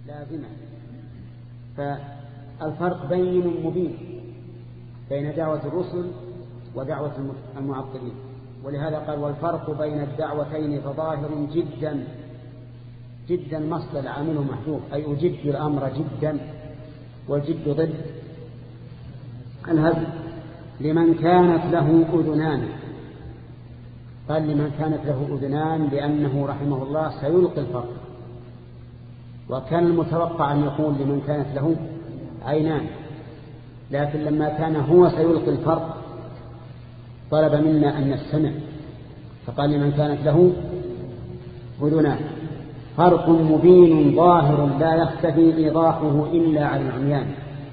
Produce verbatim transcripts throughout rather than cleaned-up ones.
لازمة. فالفرق بين مبين بين دعوة الرسل ودعوة المعطلين، ولهذا قال والفرق بين الدعوتين فظاهر جدا. جدا مصدر عامله محذوف، أي أجد الأمر جدا، والجد ضد الهزل. لمن كانت له أذنان، قال لمن كانت له أذنان لأنه رحمه الله سيلقي الفرق، وكان المتوقع أن يقول لمن كانت له عينان، لكن لما كان هو سيلقي الفرق طلب منا أن نستمع، فقال لمن كانت له أذنان. فرق مبين ظاهر لا يختفي إيضاحه إلا على العميان.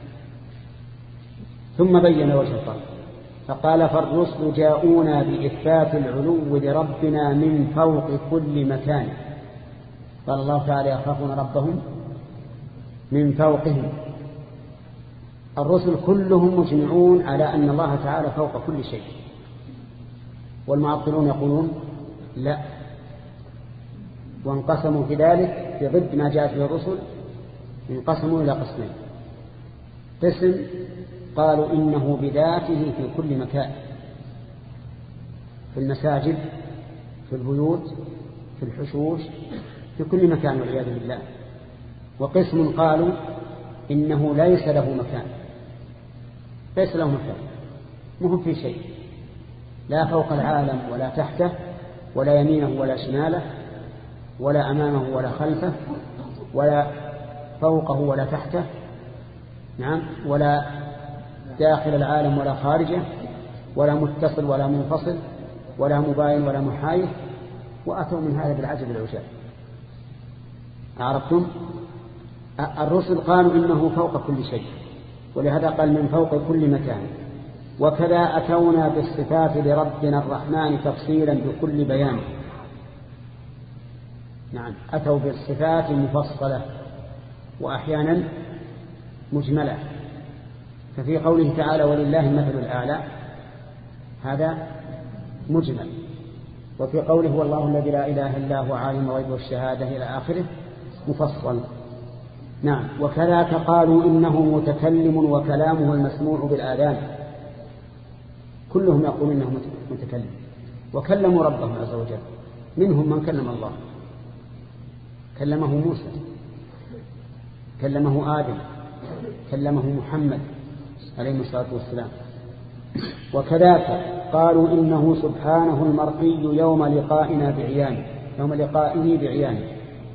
ثم بين وجه الفرق فقال فالرسل جاءونا بإثبات العلو لربنا من فوق كل مكان. قال الله تعالى يخافون ربهم من فوقهم. الرسل كلهم مجمعون على أن الله تعالى فوق كل شيء، والمعطلون يقولون لا، وانقسموا في ذلك بضد ما جاءت به الرسل، انقسموا إلى قسمين. قسم قالوا إنه بذاته في كل مكان، في المساجد، في البيوت، في الحشوش، في كل مكان والعياذ بالله. وقسم قالوا إنه ليس له مكان، ليس له مكان، مهم في شيء، لا فوق العالم ولا تحته، ولا يمينه ولا شماله، ولا أمامه ولا خلفه، ولا فوقه ولا تحته، نعم، ولا داخل العالم ولا خارجه، ولا متصل ولا منفصل، ولا مباين ولا محايد. وأتوا من هذا بالعجب العجاب. عرفتم؟ الرسل قالوا إنه فوق كل شيء، ولهذا قال من فوق كل مكان. وكذا أتونا بالصفات لربنا الرحمن تفصيلا بكل بيان. نعم، أتوا بالصفات مفصلة وأحيانا مجملة. ففي قوله تعالى ولله المثل الأعلى هذا مجمل، وفي قوله هو الله الذي لا إله إلا هو عالم الغيب والشهادة إلى آخره مفصل. نعم. وكذاك قالوا إنه متكلم وكلامه المسموع بالآذان. كلهم يقولون إنه متكلم، وكلموا ربهم عز وجل. منهم من كلم الله، كلمه موسى، كلمه آدم، كلمه محمد عليه الصلاة والسلام. وكذاك قالوا إنه سبحانه المرئي يوم لقائنا بعيانه، يوم لقائه بعيانه،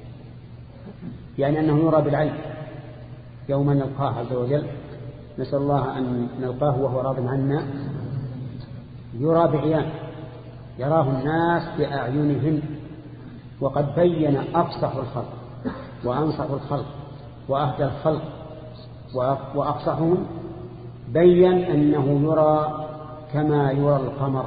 يعني أنه يرى بالعين يوم نلقاه عز وجل. نسأل الله أن نلقاه وهو راض عنا. يرى بعيان، يراه الناس بأعينهم. وقد بين أفصح الخلق وأنصح الخلق وأهدى الخلق وأفصحهم، بين أنه يرى كما يرى القمر،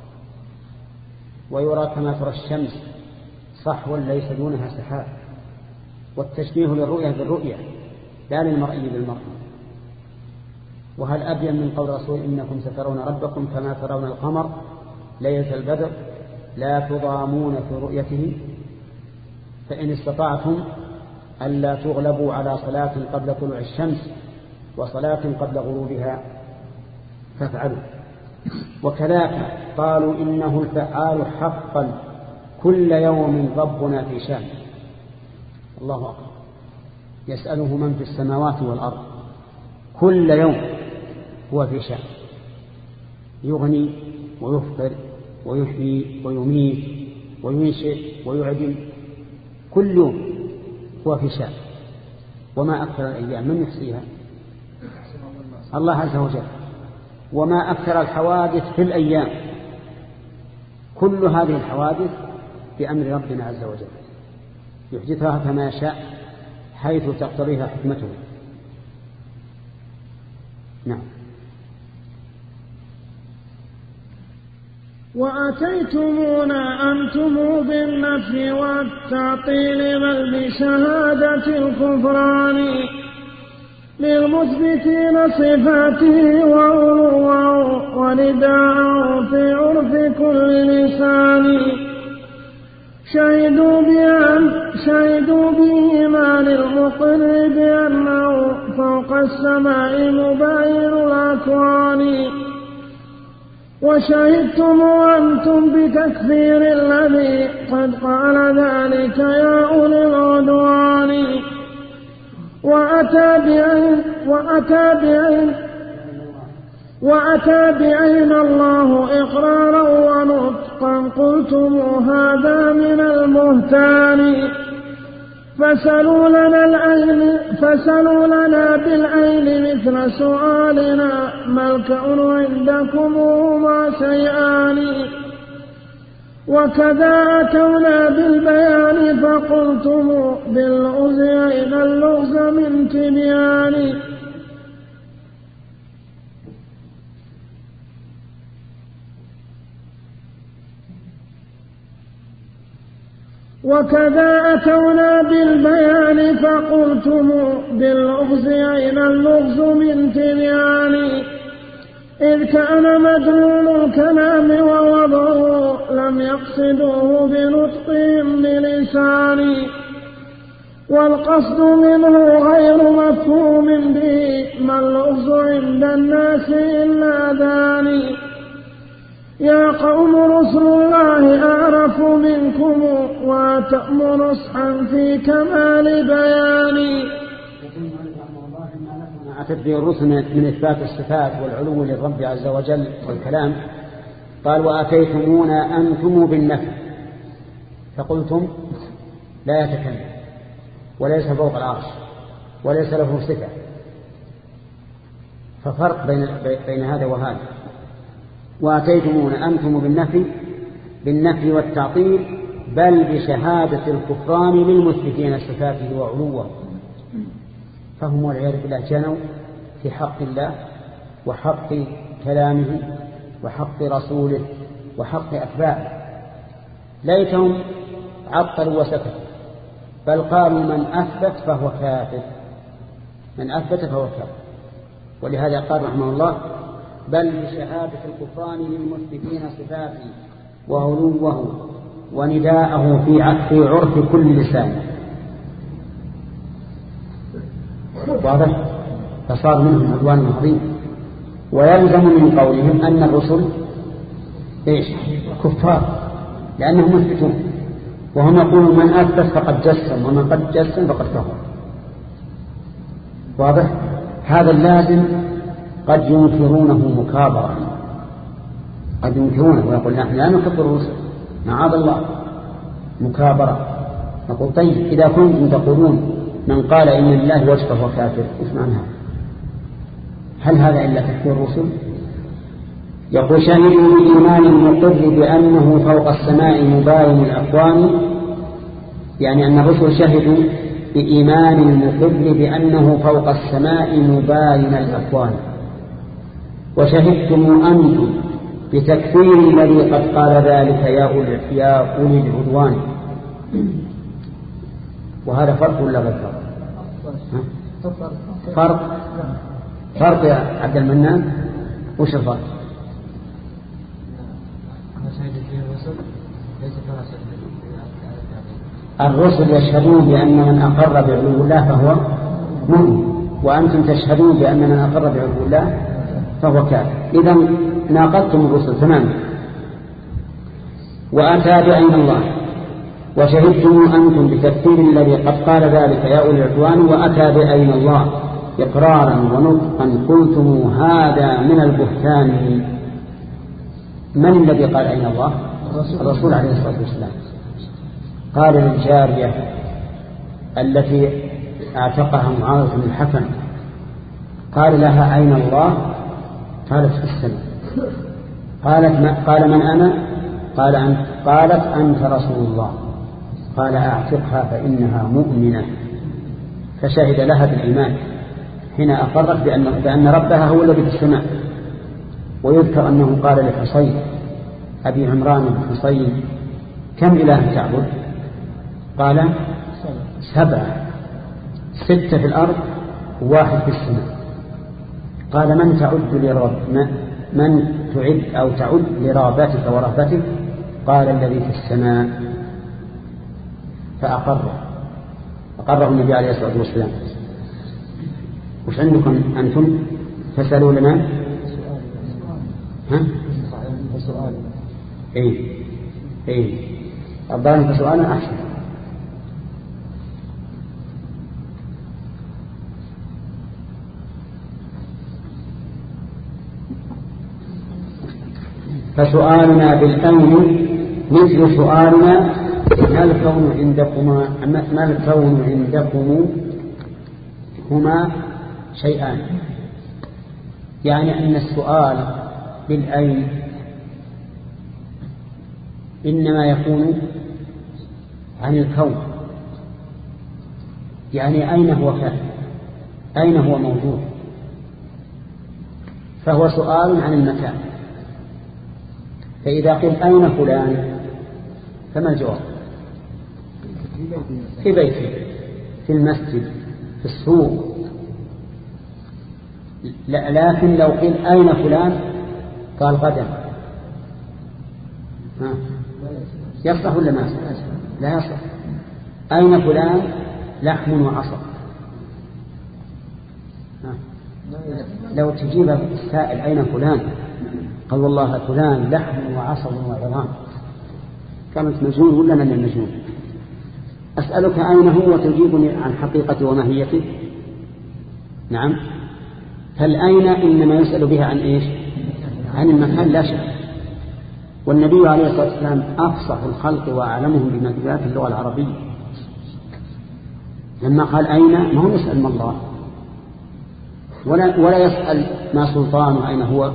ويرى كما ترى الشمس صحوا ليس دونها سحاب. والتشبيه للرؤية بالرؤية لا للمرئي بالمرئي. وهل أبين من قول رسول إنكم سترون ربكم كما ترون القمر ليلة البدر لا تضامون في رؤيته فإن استطعتم ألا تغلبوا على صلاة قبل طلوع الشمس وصلاة قبل غروبها فافعلوا. وكذاك قالوا إنه الفعال حقا كل يوم ربنا في شأن. الله أكبر. يسأله من في السماوات والأرض كل يوم هو في شأن، يغني ويفطر ويحيي ويميت وينشئ ويعدم، كل يوم هو في شأن. وما أكثر الأيام من يحصيها؟ الله عز وجل. وما أكثر الحوادث في الأيام؟ كل هذه الحوادث بأمر ربنا عز وجل يحدثها كما يشاء حيث تقتضيها حكمته. نعم. وأتيتمونا أنتم بالنفي والتعطيل بل بشهادة الكفران للمثبتين صفاته وعلوه ونداءه في عرف كل لسان. شهدوا بأن شهدوا بإيمان المرسلين المقر بأنه فوق السماء مباين الأكوان. وشهدتم أنتم بتكفير الذي قد قال ذلك يا أولي العدوان. وأتى بأين وأتى بأين وأتى بأين الله إقرارا ونطقا قلتم هذا من المهتان. فسلوا لنا العين فسلوا لنا بالعين مثل سؤالنا ما الكون عندكم هما شيئان. وكذا أتونا بالبيان فقلتم باللغز أين اللغز من تبيان. وكذا أتونا بالبيان فقلتم باللغز أين اللغز من تبيان. إذ كان مدلول الكلام ووضعه لم يقصدوه بنطقهم بلسان. والقصد منه غير مفهوم به ما اللغز عند الناس إلا داني. يا قوم رسل الله أعرف منكم وتأمر نصحا في كمال بياني. أتت به الرسل من إثبات الصفات والعلو للرب عز وجل والكلام. قال وآتيتمونا أنتم بالنفي فقلتم لا يتكلم وليس فوق العرش وليس له صفة. ففرق بين, بين هذا وهذا. وآتيتمونا أنتم بالنفي بالنفي والتعطيل بل بشهادة الكفران للمثبتين صفاته وعلوه. فهم والعياذ بالله جنوا في حق الله وحق كلامه وحق رسوله وحق أتباعه. ليتهم عطلوا وسكتوا بل قالوا من أثبت فهو كافر من أثبت فهو كافر. ولهذا قال رحمه الله بل بشهادة الكفران للمثبتين صفاته وعلوه ونداءه في عرف كل لسان. واضح؟ فصار منهم عدوان عظيم. ويلزم من قولهم أن الرسل إيش؟ كفار لأنهم مثبتون وهم يقولون من أثبت فقد جسم ومن قد جسم فقد كفر. واضح؟ هذا اللازم قد ينكرونه مكابرة قد ينكرونه ويقول نحن لا نكفر الرسل معاذ الله مكابرة. نقول طيب إذا كنتم تقولون من قال إن الله وجه فهو كافر إيش معناها؟ هل هذا إلا تكفير الرسل؟ يقول شاهدوا بإيمان المقر بأنه فوق السماء مباين الأكوان. يعني أن الرسل شهدوا بإيمان المقر بأنه فوق السماء مباين الأكوان. وشهدتم أنتم بتكفير الذي قد قال ذلك يا أولي العدوان. وهذا فرق ولا غير فرق؟ فرق فرق يا عبد المنان. وش الفرق؟ الرسل يشهدون بأن من أقر بعلو الله فهو مؤمن وأنتم تشهدون بأن من أقر بعلو الله فهو كافر. إذن ناقضتم الرسل تماما. وأتى بأين الله وشهدتم أنتم بتكفير الذي قد قال ذلك يا أولي العدوان. وأتى بأين الله إقرارا ونطقا قلتم هذا من البهتان. من الذي قال أين الله؟ الرسول عليه الصلاة والسلام. قال للجارية التي اعتقها معاوية بن الحكم قال لها أين الله؟ قالت في السماء. قالت ما قال من أنا؟ قال أنت. قالت أنت رسول الله. قال أعتقها فإنها مؤمنة. فشهد لها بالإيمان هنا أقرت بأن, بأن ربها هو الذي في السماء. ويذكر أنه قال لحصين أبي عمران بن حصين كم إله تعبد؟ قال سبعة ستة في الأرض وواحد في السماء. قال من تعد لرب من تعد أو تعد لرابتك ورهبتك؟ قال الذي في السماء. فأقر قرره النبي عليه الصلاة والسلام. وش عندكم أنتم؟ فسألوا لنا ها؟ إيه إيه الظاهر فسؤالنا أحسن. فسؤالنا بالكون مثل سؤالنا ما الكون عندكما ما الكون عندكم هما شيئان. يعني أن السؤال بالأين إنما يكون عن الكون، يعني أين هو كائن، أين هو موجود، فهو سؤال عن المكان. فإذا قيل أين فلان فما الجواب؟ في بيته، في المسجد، في السوق. لكن لو قيل أين فلان قال غدا يصلح ولا ما يصلح؟ لا يصلح. أين فلان لحم وعصب. لو تجيب السائل أين فلان قال والله فلان لحم وعصب وعظام، كانت مجنون ولا من المجنون؟ أسألك أين هو وتجيبني عن حقيقته وماهيته. نعم. فالأين إنما يسأل بها عن إيش؟ عن المكان لا شك. والنبي عليه الصلاة والسلام أفصح الخلق وأعلمهم بمجالات اللغة العربية. لما قال أين ما هو يسأل ما الله، ولا, ولا يسأل ما سلطانه أين هو،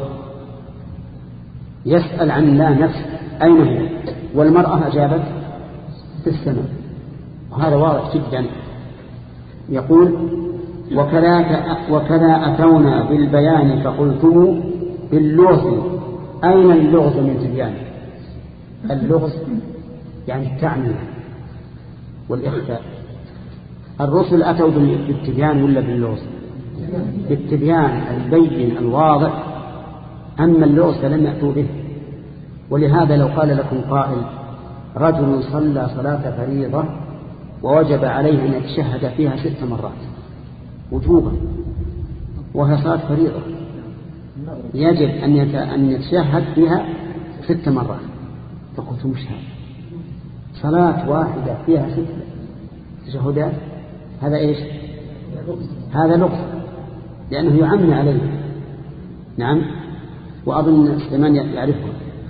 يسأل عن الله نفسه أين هو. والمرأة أجابت في السماء، وهذا واضح جدا. يقول وكذا, وكذا أتونا بالبيان فقلتم باللغز أين اللغز من تبيان. اللغز يعني التعمية والإخفاء. الرسل أتوا بالتبيان ولا باللغز؟ بالتبيان البين الواضح، أما اللغز فلم يأتوا به. ولهذا لو قال لكم قائل رجل صلى صلاة فريضة ووجب عليه أن يتشهد فيها ست مرات وجوبا وهي صلاة فريضة يجب أن يتشهد فيها ست مرات، فقلت مش هذا صلاة واحدة فيها ست تشهدات، هذا إيش؟ هذا لغز لأنه يعمي عليه. نعم. وأظن سليمان يعرفها.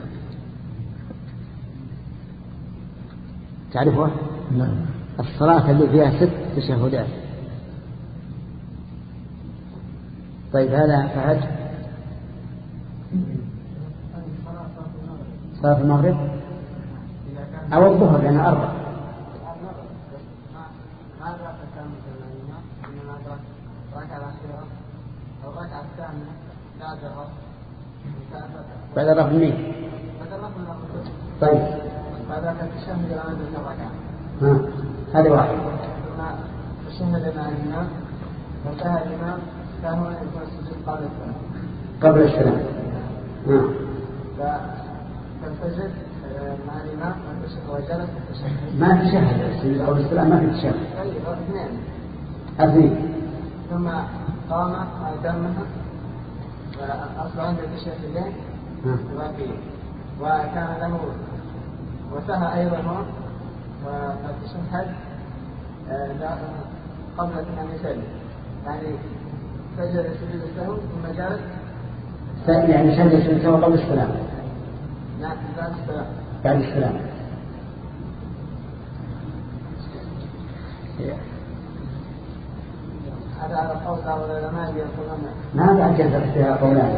تعرفها؟ نعم. الصلاة اللي فيها ست تشهدات. طيب هذا فهد صلاة المغرب أو الظهر لأن أربع. بعد الرفع مين؟ طيب هذا كتشهد الآن بالركعة. ها هذا واحد. تشهد مع الإمام وانتهى الإمام فهو يكون السجود قبل السلام. قبل السلام. نعم. فتسجد مع الإمام وجلس التشهد. ما تشهد السجود قبل السلام ما في تشهد. اثنين. اثنين. ثم قام دمها أصبح عند التشهدين وفيه وكان له وسهى أيضا وتشهد قبل أن يسلم، يعني سجد سجود السهو ثم جلس يعني سجد سجود السهو قبل السلام. نعم بعد السلام. بعد السلام. هذا على قول بعض العلماء يقولون ما بعد جزر فيها قولان.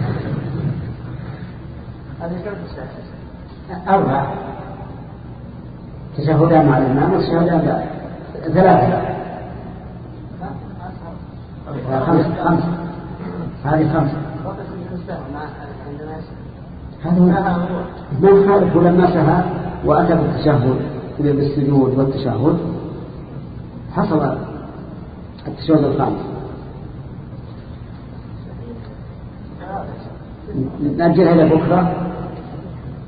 هذه كم تشهد؟ أربع تشهدان مع الإمام وتشهدان لا ثلاثة. خمس خمس هذه خمس. هذا من خالف لما سهى وأتى بالتشهد بالسجود والتشهد حصل التشهد الخامس. نأجلها إلى بكرة.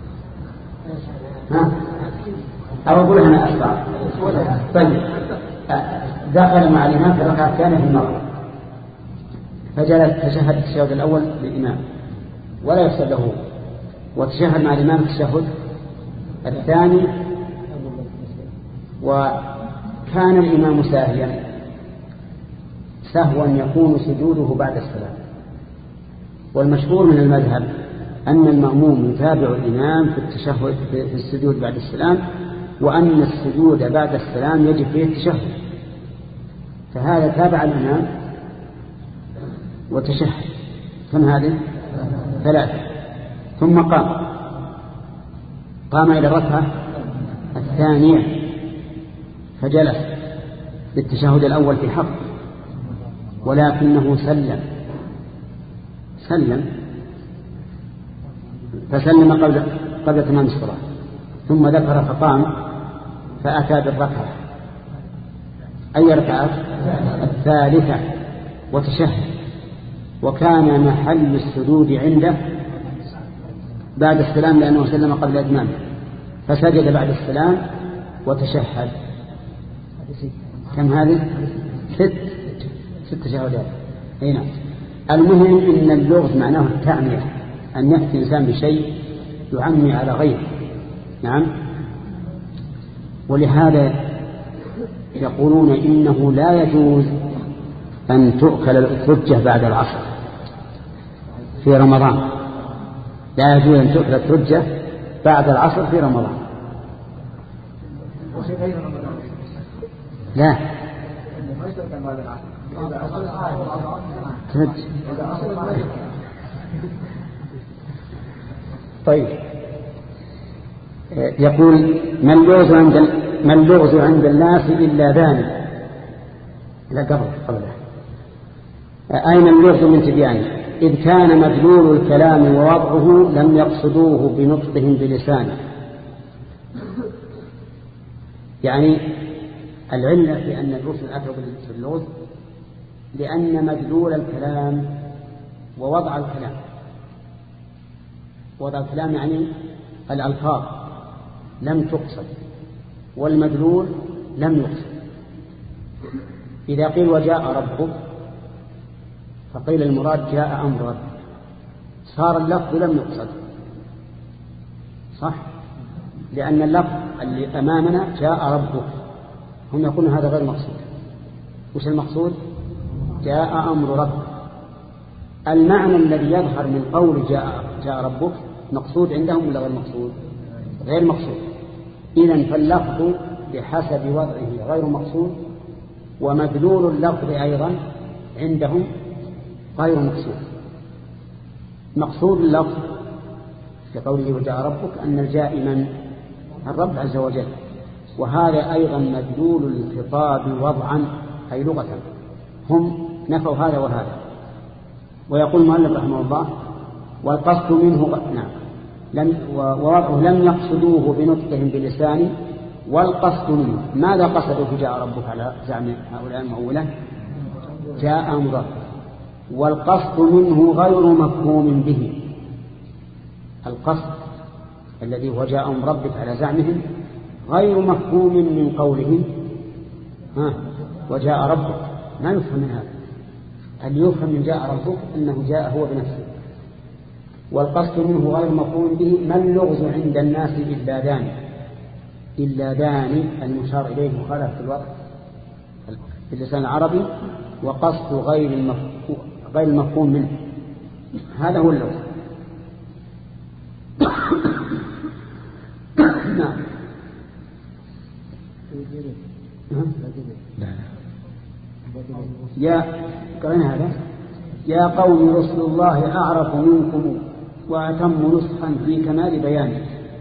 ها أو أقول أنا أسرع. طيب دخل مع الإمام في الركعة الثانية في المغرب فجلس تشهد التشهد الأول للإمام ولا يفسد له، وتشهد مع الإمام التشهد الثاني وكان الإمام ساهيا سهوا يكون سجوده بعد السلام. والمشهور من المذهب أن المأموم يتابع الإمام في التشهد في السجود بعد السلام، وأن السجود بعد السلام يجب فيه التشهد، فهذا تابع الإمام وتشهد. كم هذه؟ ثلاثة. ثم قام قام إلى الركعة الثانية فجلس للتشهد الأول في حق، ولكنه سلم سلم فسلم قبل قبل تمام الصلاة، ثم ذكر فقام فأتى بالركعة أي ركعة؟ الثالثة وتشهد، وكان محل السجود عنده بعد السلام لأنه سلم قبل إتمامه، فسجد بعد السلام وتشهد. كم هذه؟ ست ست تشهدات. هنا المهم إن اللغز معناه التعمية، أن يأتي الإنسان بشيء يعمي على غيره. نعم. ولهذا يقولون إنه لا يجوز أن تؤكل الأترجة بعد العصر في رمضان، لا يجوز أن تؤكل الأترجة بعد العصر في رمضان. لا طيب. يقول ما اللغز عند ما اللغز عند الناس إلا ذلك. لا قبل قبله أين اللغز من تبيانه؟ إذ كان مدلول الكلام ووضعه لم يقصدوه بنطقهم بلسانه. يعني العلة في أن الرسل أتوا باللغز لأن مدلول الكلام ووضع الكلام، وضع الكلام يعني الألفاظ لم تقصد والمدلول لم يقصد. إذا قيل وجاء ربك فقيل المراد جاء أمر ربك، صار اللفظ لم يقصد، صح؟ لأن اللفظ اللي أمامنا جاء ربك، هم يقولون هذا غير مقصود. وش المقصود؟ جاء أمر ربك. المعنى الذي يظهر من قول جاء جاء ربك مقصود عندهم ولا غير مقصود؟ غير مقصود. إذن فاللفظ بحسب وضعه غير مقصود، ومدلول اللفظ أيضا عندهم غير مقصود. مقصود اللفظ في قوله وجاء ربك أن الجاء من الرب عز وجل، وهذا أيضا مدلول الخطاب وضعا أي لغة. هم نفوا هذا وهذا. ويقول المؤلف رحمه الله والقصد منه نعم لم ووضعه لم يقصدوه بنطقهم بلسان، والقصد منه ماذا قصدوا في جاء ربك على زعم هؤلاء المؤولة؟ جاء أمر، والقصد منه غير مفهوم به. القصد الذي هو جاء أمر ربك على زعمهم غير مفهوم من قولهم ها وجاء ربك، ما يفهم من هذا. اللي يفهم من جاء ربك أنه جاء هو بنفسه، والقصد منه غير مفهوم به. ما اللغز عند الناس إلا داني. إلا داني المشار إليه مخالف في الوقت في اللسان العربي، وقصد غير المفهوم غير المفهوم منه، هذا هو اللغز. نعم. يا قرأنا هذا يا قوم رسل الله أعرف منكم وأتم نصحا في كمال بيانه.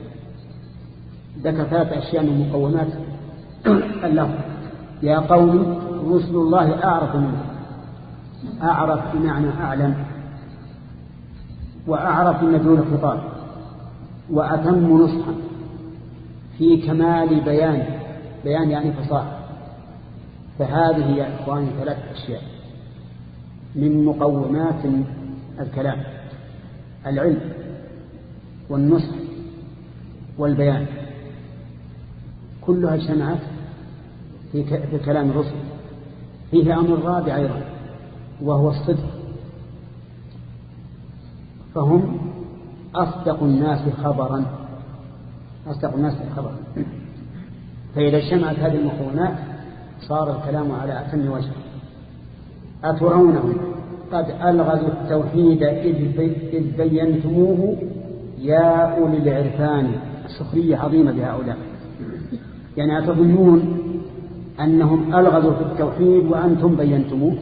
ذكر ثلاث أشياء من مقومات اللفظ. يا قوم رسل الله أعرف منكم، أعرف بمعنى أعلم، وأعرف مدلول الخطاب، وأتم نصحا في كمال بيان بيان يعني فصاحة. فهذه يا إخواني ثلاث أشياء من مقومات الكلام: العلم والنصح والبيان، كلها اجتمعت في كلام الرسل. فيه أمر رابع أيضا وهو الصدق، فهم أصدق الناس خبرا أصدق الناس خبرا. فإذا اجتمعت هذه المقومات صار الكلام على أتم وجه. أترونهم قد ألغزوا التوحيد إذ بينتموه يا أولي العرفان. السخرية عظيمة بهؤلاء، يعني أتظنون أنهم ألغزوا في التوحيد وأنتم بينتموه؟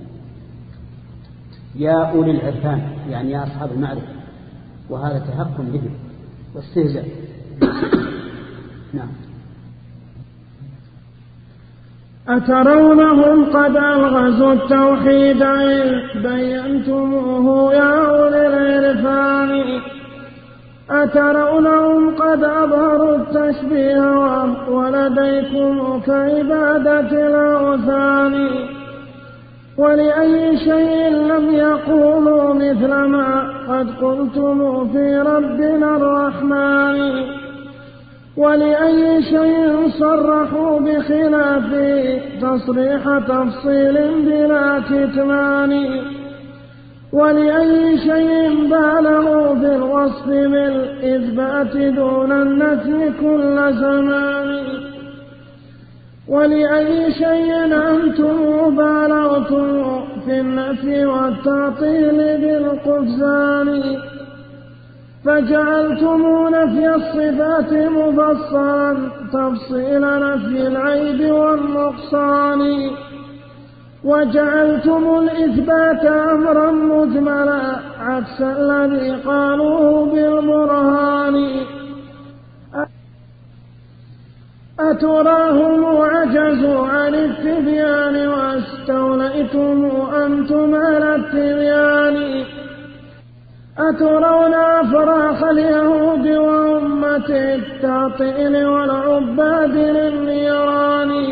يا أولي العرفان يعني يا أصحاب المعرفة، وهذا تهكم بهم واستهزاء. نعم. أترونهم قد ألغزوا التوحيد إذ بينتموه يا أولي العرفان. أترونهم قد أظهروا التشبيه ولديكم كعبادة الأوثان. ولأي شيء لم يقولوا مثل ما قد قلتم في ربنا الرحمن. ولأي شيء صرحوا بخلافه تصريح تفصيل بلا كتمان. ولأي شيء بالغوا في الوصف بالإثبات دون النفي كل زمان. ولأي شيء أنتم بالغتم في النفي والتعطيل بالقفزان. فجعلتم نفي الصفات مفصلا تفصيل نفي العيب والنقصان. وجعلتم الإثبات أمرا مجملا عكس الذي قالوه بالبرهان. أتراهم عجزوا عن التبيان واستوليتم أنتم على التبيان. أترون أفراح اليهود وأمة التعطيل والعباد للنيران.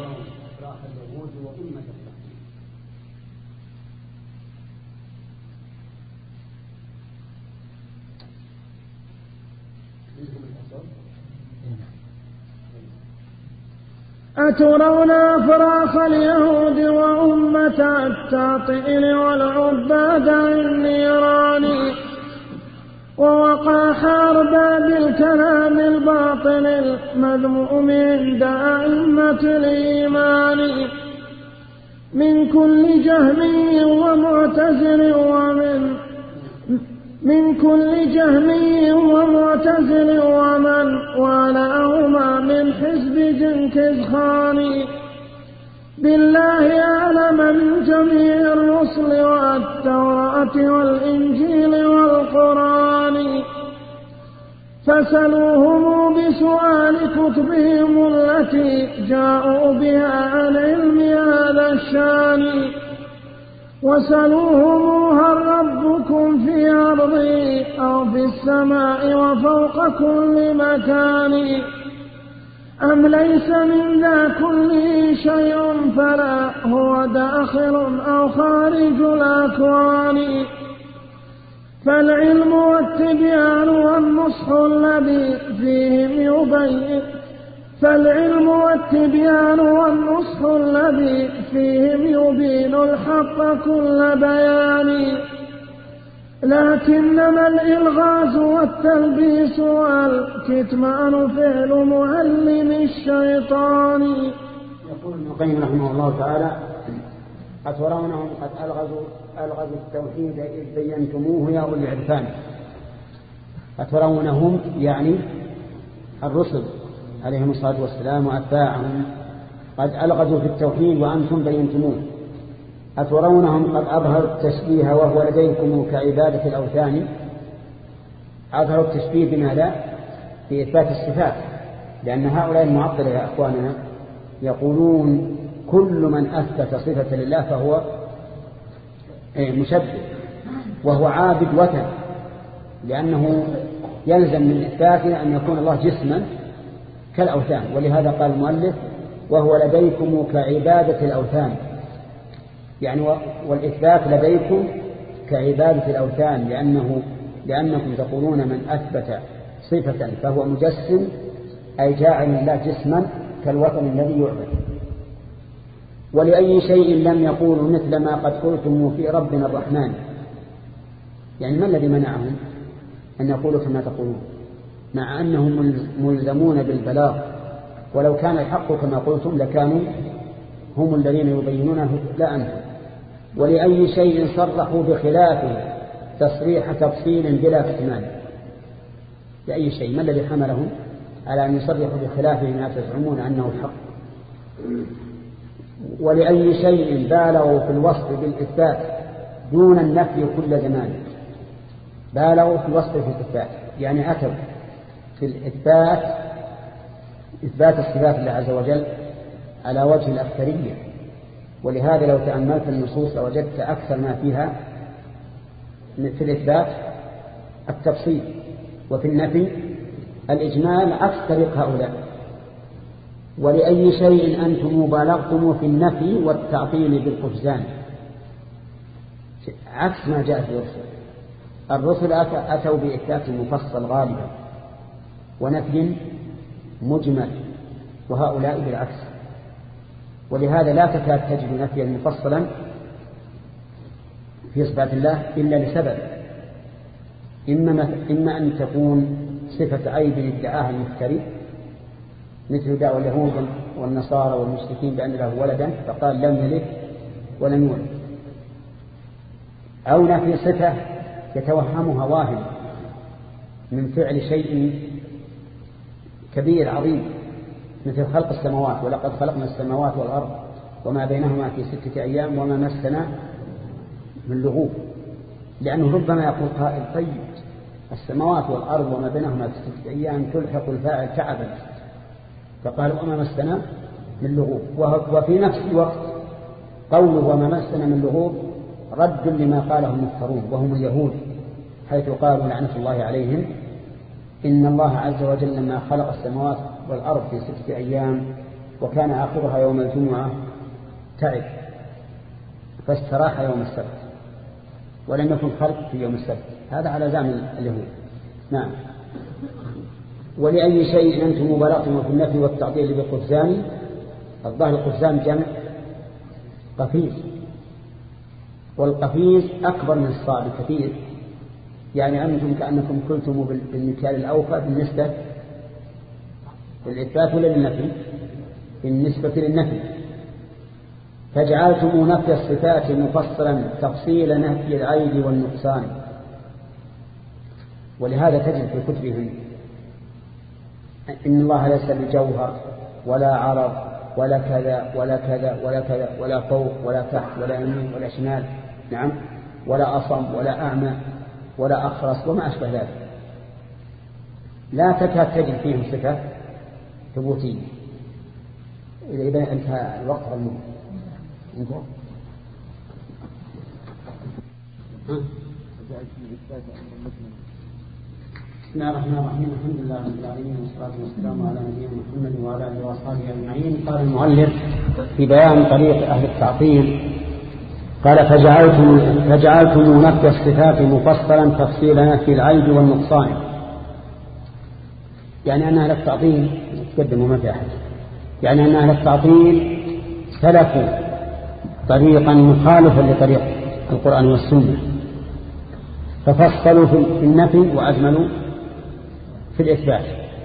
أترون أفراح اليهود وأمة التعطيل والعباد النيران. ووقاح أرباب الكلام الباطل المذموم عند أئمة الإيمان. من كل جهمي ومعتزل ومن من كل جهمي ومعتزل ومن والاهما من حزب جنكز خان. بالله أعلم من جميع الرسل والتوراة والإنجيل والقرآن. فسلوهم بسؤال كتبهم التي جاءوا بها عن علم هذا الشان. وسلوهم هل ربكم في أرضه أو في السماء وفوق كل مكان. أم ليس من ذا كله شيء فلا هو داخل أو خارج الأكوان. فالعلم والتبيان والنصح الذي فيهم يبين فالعلم والتبيان والنصح الذي فيهم يبين الحق كل بيان. لكنما الإلغاز والتلبيس والكتمان فعل معلم الشيطان. يقول ابن القيم رحمه الله تعالى: أترونهم قد ألغزوا ألغزوا التوحيد إذ بينتموه يا أولي العرفان. أترونهم يعني الرسل عليهم الصلاة والسلام وأتباعهم قد ألغزوا في التوحيد وأنتم بينتموه. أترونهم قد أظهروا التشبيه وهو لديكم كعبادة الأوثان. أظهروا التشبيه بماذا؟ بإثبات الصفات، لأن هؤلاء المعطلة يا أخواننا يقولون كل من أثبت صفة لله فهو مشبه وهو عابد وثن، لأنه يلزم من إثباته أن يكون الله جسما كالأوثان. ولهذا قال المؤلف: وهو لديكم كعبادة الأوثان، يعني والإثبات لديكم كعبادة الأوثان، لأنه لأنكم تقولون من أثبت صفة فهو مجسم، أي جاعل الله جسما كالوثن الذي يعبد. ولأي شيء لم يقولوا مثل ما قد قلتم في ربنا الرحمن. يعني ما الذي منعهم أن يقولوا كما تقولون مع أنهم ملزمون بالبلاغ؟ ولو كان الحق كما قلتم لكانوا هم الذين يبينونه لا أنتم. ولأي شيء صرحوا بخلافه تصريح تفصيل بلا كتمان. لأي شيء، ما الذي حملهم على أن يصرحوا بخلافه ما تزعمون أنه الحق؟ ولأي شيء بالغوا في الوصف بالإثبات دون النفي كل زمان. بالغوا في الوصف في الإثبات، يعني أتوا في الإثبات إثبات الصفات الله عز وجل على وجه الأكثرية. ولهذا لو تأملت النصوص لوجدت أكثر ما فيها في الإثبات التفصيل، وفي النفي الإجمال عكس طريق هؤلاء. ولأي شيء أنتم بالغتم في النفي والتعطيل بالقفزان، عكس ما جاء في الرسل. الرسل أتوا بإثبات مفصل غالبا ونفي مجمل، وهؤلاء بالعكس. ولهذا لا تكاد تجد نفيا مفصلا في صفات الله إلا لسبب: إما, إما أن تكون صفة عيب ادعاها المفتري، مثل دعوى اليهود والنصارى والمشركين بأن له ولدا فقال لم يلد ولم يولد، أو نفي صفة يتوهمها واهم من فعل شيء كبير عظيم مثل خلق السماوات: ولقد خلقنا السماوات والأرض وما بينهما في ستة أيام وما مسنا من لغوب. لأنه ربما يقول قائل: طيب السماوات والأرض وما بينهما في ستة أيام تلحق الفاعل تعبا، فقال وما مسنا من لغوب. وفي نفس الوقت قوله وما مسنا من لغوب رد لما قاله المفترون وهم اليهود، حيث قالوا لعنة الله عليهم إن الله عز وجل لما خلق السماوات والأرض في ستة أيام وكان آخرها يوم الجمعة تعب فاستراح يوم السبت، ولم يكن خلق في يوم السبت. هذا على زعم اليهود. نعم. ولأي شيء أنتم مبالغتم في النفي والتعطيل بالقفزان. الظاهر القفزان جمع قفيز، والقفيز أكبر من الصاع بكثير. يعني أنتم كأنكم قلتم بالمثال الأوفى بالنسبة للإثبات ولا للنفي؟ بالنسبة للنفي. فجعلتم نفي الصفات مفصلا تفصيل نفي العيب والنقصان. ولهذا تجد في كتبهم إن الله ليس بجوهر ولا عرض ولا كذا ولا كذا ولا كذا ولا فوق ولا تحت ولا يمين ولا شمال، نعم، ولا أصم ولا أعمى ولا أخرس وما أشبه ذلك. لا تكاد تجد فيهم صفة ثبوتية. إذا انتهى الوقت المهم انتهى. بسم الله الرحمن الرحيم. الحمد لله رب العالمين والصلاة والسلام على نبينا محمد وعلى آله وأصحابه أجمعين. قال المؤلف في بيان طريق أهل التعطيل قال فجعلتم فجعلتم نفي الصفات مفصلا تفصيل نفي العيب والنقصان. يعني أن أهل التعطيل تقدموا ما في أحد يعني أن أهل التعطيل سلكوا طريقا مخالفا لطريق القرآن والسنة، ففصلوا في النفي وأجملوا في الإثبات.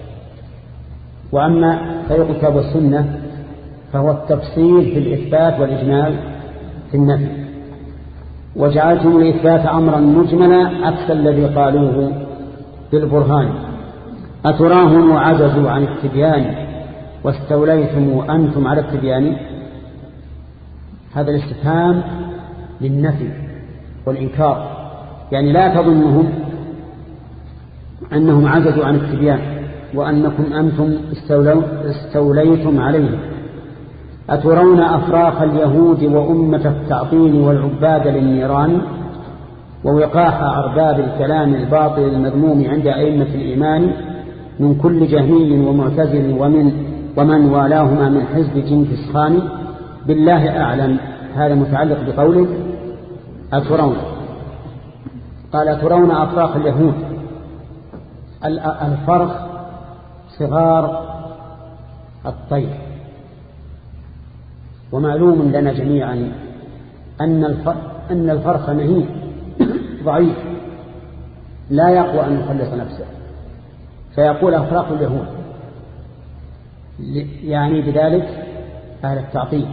وأما طريق الكتاب والسنة فهو التفصيل في الإثبات والإجمال في النفي. وجعلتم الإثبات أمرا مجملا عكس الذي قالوه بالبرهان. أتراهم وعجزوا عن التبيان واستوليتم أنتم على التبيان. هذا الاستفهام للنفي والإنكار، يعني لا تظنهم أنهم عجزوا عن التبيان وأنكم أنتم استوليتم عليه. أترون أفراخ اليهود وأمة التعطيل والعباد للنيران ووقاح أرباب الكلام الباطل المذموم عند أئمة الإيمان من كل جهمي ومعتزل ومن ومن والاهما من حزب جنكس خان. بالله أعلم. هذا متعلق بقوله أترون. قال أترون أفراخ اليهود. الفرخ صغار الطير، ومعلوم لنا جميعا أن الفرخ نهي ضعيف لا يقوى أن يخلص نفسه، فيقول أفراخ اليهود، يعني بذلك أهل التعطيل،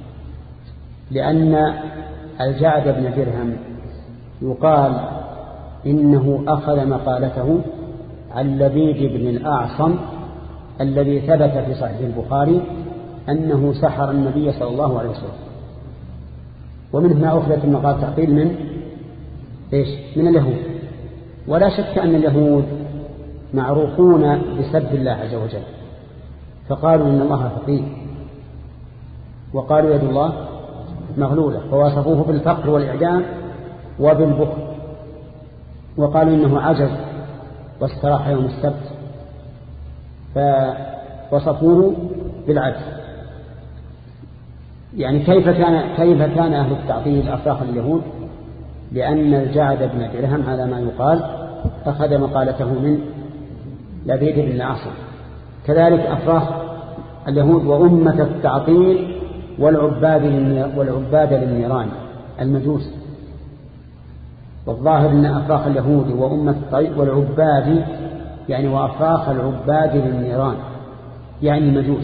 لأن الجعد بن درهم يقال إنه أخذ مقالته عن لبيد بن الأعصم الذي ثبت في صحيح البخاري أنه سحر النبي صلى الله عليه وسلم. ومن هنا أخذت المقال تعطيل من إيش؟ من اليهود. ولا شك أن اليهود معروفون بسب الله عز وجل، فقالوا إن الله فقير، وقالوا يد الله مغلولة، فوصفوه بالفقر والإعدام وبالبخل، وقالوا إنه عجز واستراح يوم السبت، فوصفوه بالعجز. يعني كيف كان كيف كان أهل التعطيل أفراخ اليهود؟ لأن الجعد بن درهم على ما يقال أخذ مقالته من لبيد بن الأعصم. كذلك أفراخ اليهود وأمة التعطيل والعباد والعباد للنيران المجوس. والظاهر أن أفراخ اليهود وأمة التعطيل والعباد يعني وأفراخ العباد للنيران يعني المجوس.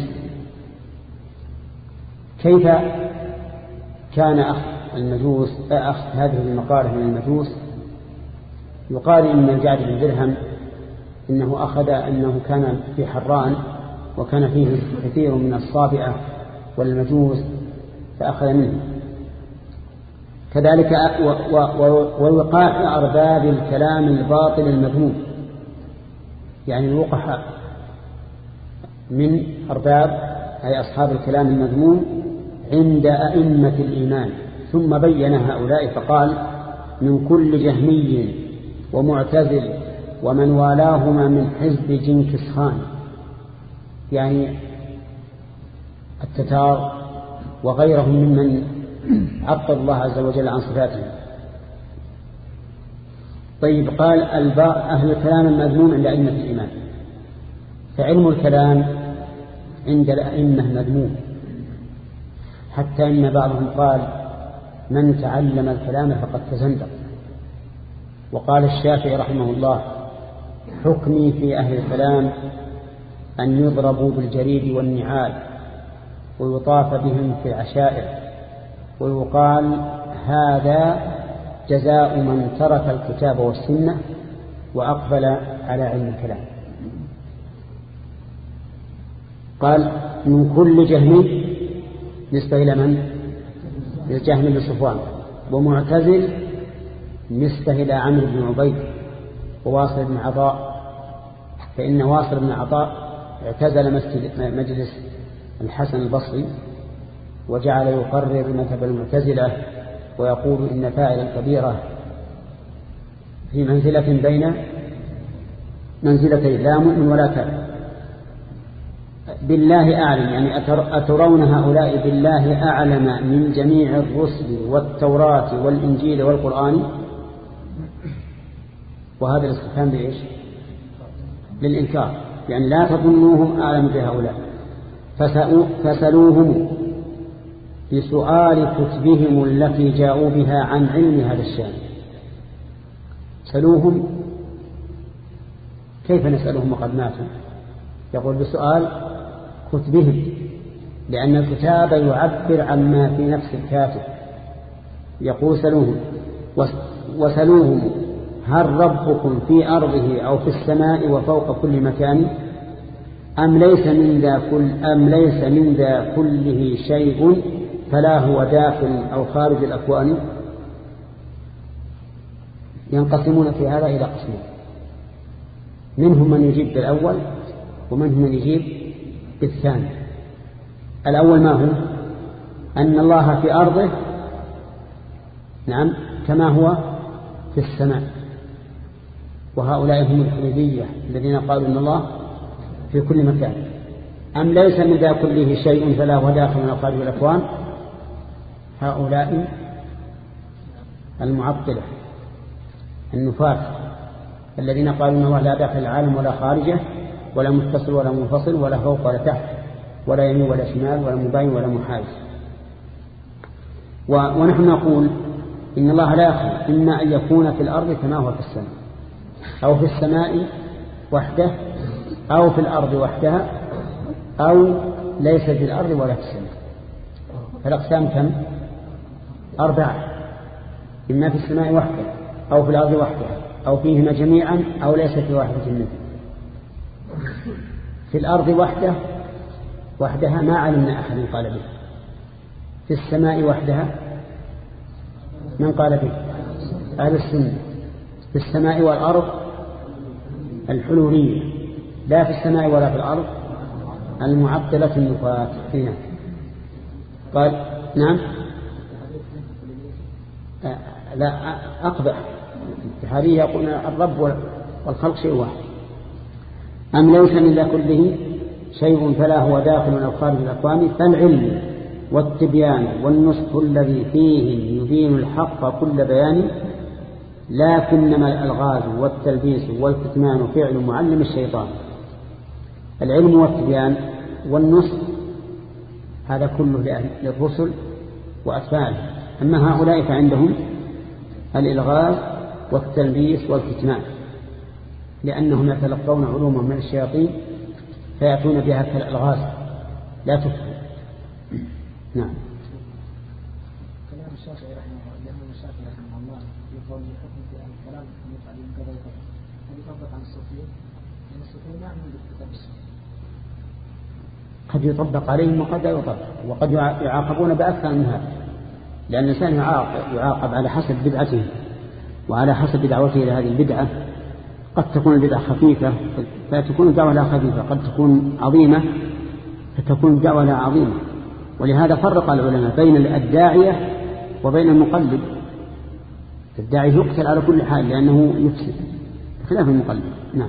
كيف كان أخذ المجوس أخذ هذه المقالة من المجوس؟ يقال إن الجعد بن درهم إنه أخذ أنه كان في حران وكان فيه كثير من الصابئة والمجوس فأخذ منه. كذلك ووقاع أرباب الكلام الباطل المذموم، يعني الوقحاء من أرباب أي أصحاب الكلام المذموم عند أئمة الإيمان. ثم بين هؤلاء فقال من كل جهمي ومعتزل ومن والاهما من حزب جنكس خان، يعني التتار وغيرهم ممن عطل الله عز وجل عن صفاته. طيب، قال أهل الكلام المذموم عند أئمة الإيمان، فعلم الكلام عند الأئمة مذموم، حتى إن بعضهم قال من تعلم الكلام فقد تزندق. وقال الشافعي رحمه الله حكمي في أهل الكلام أن يضربوا بالجريد والنعال ويطاف بهم في العشائر، ويقال هذا جزاء من ترك الكتاب والسنة وأقبل على علم الكلام. قال من كل جهمي نسبة إلى من؟ الجهم بن صفوان، ومعتزل نسبة إلى عمرو بن عبيد وواصل بن عطاء، فإن واصل بن عطاء اعتزل مجلس الحسن البصري وجعل يقرر مذهب المعتزلة ويقول إن فاعل الكبيرة في منزلة بين منزلتين لا مؤمن ولا كافر. بالله أعلم، يعني أترون هؤلاء بالله أعلم من جميع الرسل والتوراة والإنجيل والقرآن؟ وهذا الاستفهام بإيش؟ للإنكار، يعني لا تظنوهم أعلم بهؤلاء. فسألوهم بسؤال كتبهم التي جاءوا بها عن علم هذا الشأن. سألوهم، كيف نسألهم وقد ماتوا؟ يقول بسؤال كتبهم، لأن الكتاب يعبر عما في نفس الكاتب. يقول سألوهم وسألوهم هل ربكم في أرضه أو في السماء وفوق كل مكان أم ليس من ذا كل أم ليس من ذا كله شيء فلا هو داخل أو خارج الأكوان؟ ينقسمون في هذا إلى قسمين، منهم من يجيب بالأول ومنهم من يجيب بالثاني. الأول ما هو؟ أن الله في أرضه نعم كما هو في السماء، وهؤلاء هم الحديدية الذين قالوا أن الله في كل مكان. أم ليس من ذا كله شيء فلا هو داخل أو خارج الأكوان؟ هؤلاء المعطلة النفاة الذين قالوا أن الله لا داخل العالم ولا خارجه ولا متصل ولا منفصل ولا فوق ولا تحت ولا يمين ولا شمال ولا مباين ولا محايز. ونحن نقول إن الله لا يخلو إما أن يكون في الأرض كما هو في السماء، أو في السماء وحده، أو في الأرض وحدها، أو ليس في الأرض ولا في السماء. فالأقسام كم؟ أربعة: إما في السماء وحده، أو في الأرض وحدها، أو فيهما جميعا، أو ليس في واحدة منه. في الأرض وحده وحدها ما علمنا أحد قال به. في السماء وحدها من قال به؟ أهل السنة. في السماء والأرض الحلولية، لا في السماء ولا في الأرض المعطلة النفاة فينا. قال نعم لا أقبح. الاتحادية يقول الرب والخلق شيء واحد. أم ليس من ذا كله شيء فلا هو داخل أو خارج الأكوان. فالعلم والتبيان والنصح الذي فيه يبين الحق كل بيان، لكنما الألغاز والتلبيس والكتمان فعل معلم الشيطان. العلم والتبيان والنصح هذا كله للرسل وأتباعه، أما هؤلاء فعندهم الإلغاز والتلبيس والكتمان، لأنهم يتلقون علوما من الشياطين فيأتون بها كالألغاز لا تفهم. نعم. كلام الشافعي رحمه الله، لأن الشافعي رحمه الله يقول يحكم في الكلام يفعل من كذا وكذا، هل يطبق عن الصوفيين؟ لأن الصوفيين ما يعملون بالكتاب السنة. قد يطبق عليهم وقد لا يطبق، وقد يعاقبون بأكثر من هذا، لأن الإنسان يعاقب, يعاقب على حسب بدعته وعلى حسب دعوته إلى هذه البدعة. قد تكون البدعة خفيفة فتكون الدعوة لا خفيفة، قد تكون عظيمة فتكون الدعوة لا عظيمة. ولهذا فرق العلماء بين الداعية وبين المقلد. الداعي يقتل على كل حال لأنه يفسد، خلاف المقلد. نعم.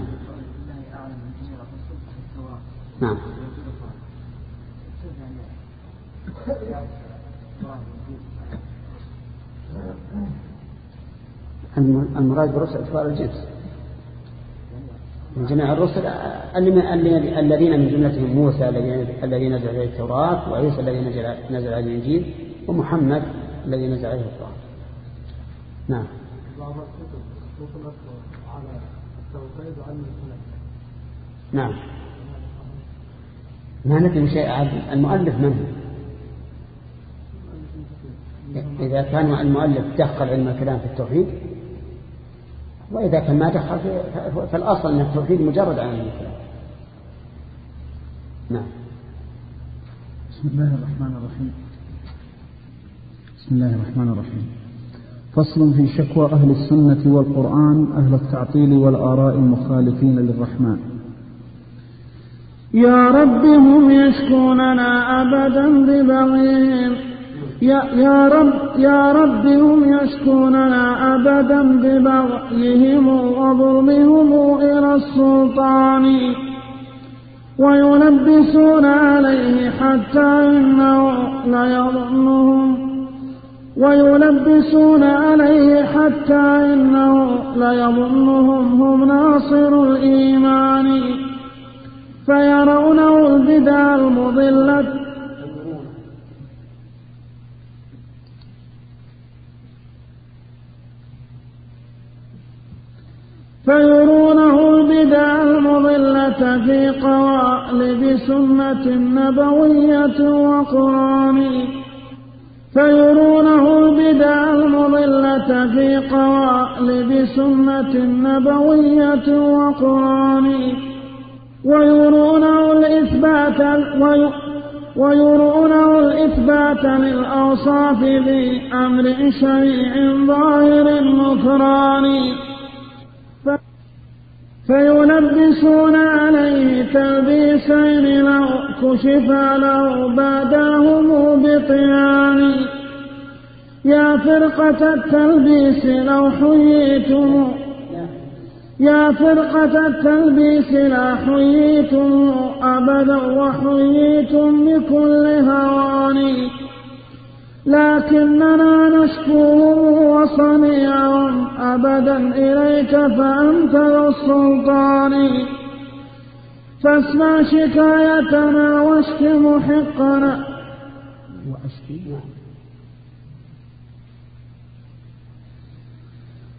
نعم. المراد برسل أطفال الجنس من جميع الرسل الذين من جملتهم موسى الذي نزل عليه التوراة، وعيسى الذي نزل عليه الإنجيل، ومحمد الذي نزل عليه القرآن. نعم. نعم. ما ندري شيء عن المؤلف من هو. إذا كان المؤلف دخل علم الكلام في التوحيد، وإذا كان ما دخل فالأصل أن التوحيد مجرد عن علم الكلام. نعم. بسم الله الرحمن الرحيم. بسم الله الرحمن الرحيم. فصل في شكوى أهل السنة والقرآن أهل التعطيل والآراء المخالفين للرحمن. يا رب هم يشكوننا أبدا ببغيهم، يا, يا رب يا رب هم يشكوننا أبدا ببغيهم وظلمهم إلى السلطان، ويلبسون عليه حتى إنه ليظنهم ويلبسون عليه حتى إنه ليظنهم هم ناصر الإيمان، فيرونه البدع المضلة فيرونه البدع المضلة في قوالب سنة نبوية وقرآن فيرونه البدع المضلة في قوالب سنة نبوية وقرآن ويرونه الإثبات ويرونه الإثبات للأوصاف بأمر شيء ظاهر نكران، فيلبسون عليه تلبيسين لو كشف له بعدهم بطيان. يا فرقة التلبيس لو حييتم يا فرقة التلبيس لا حييتم أبدا وحييتم بكل هوان، لكننا نشكوهم وصنيعهم أبدا إليك فأنت ذو السلطان، فاسمع شكايتنا واشك محقنا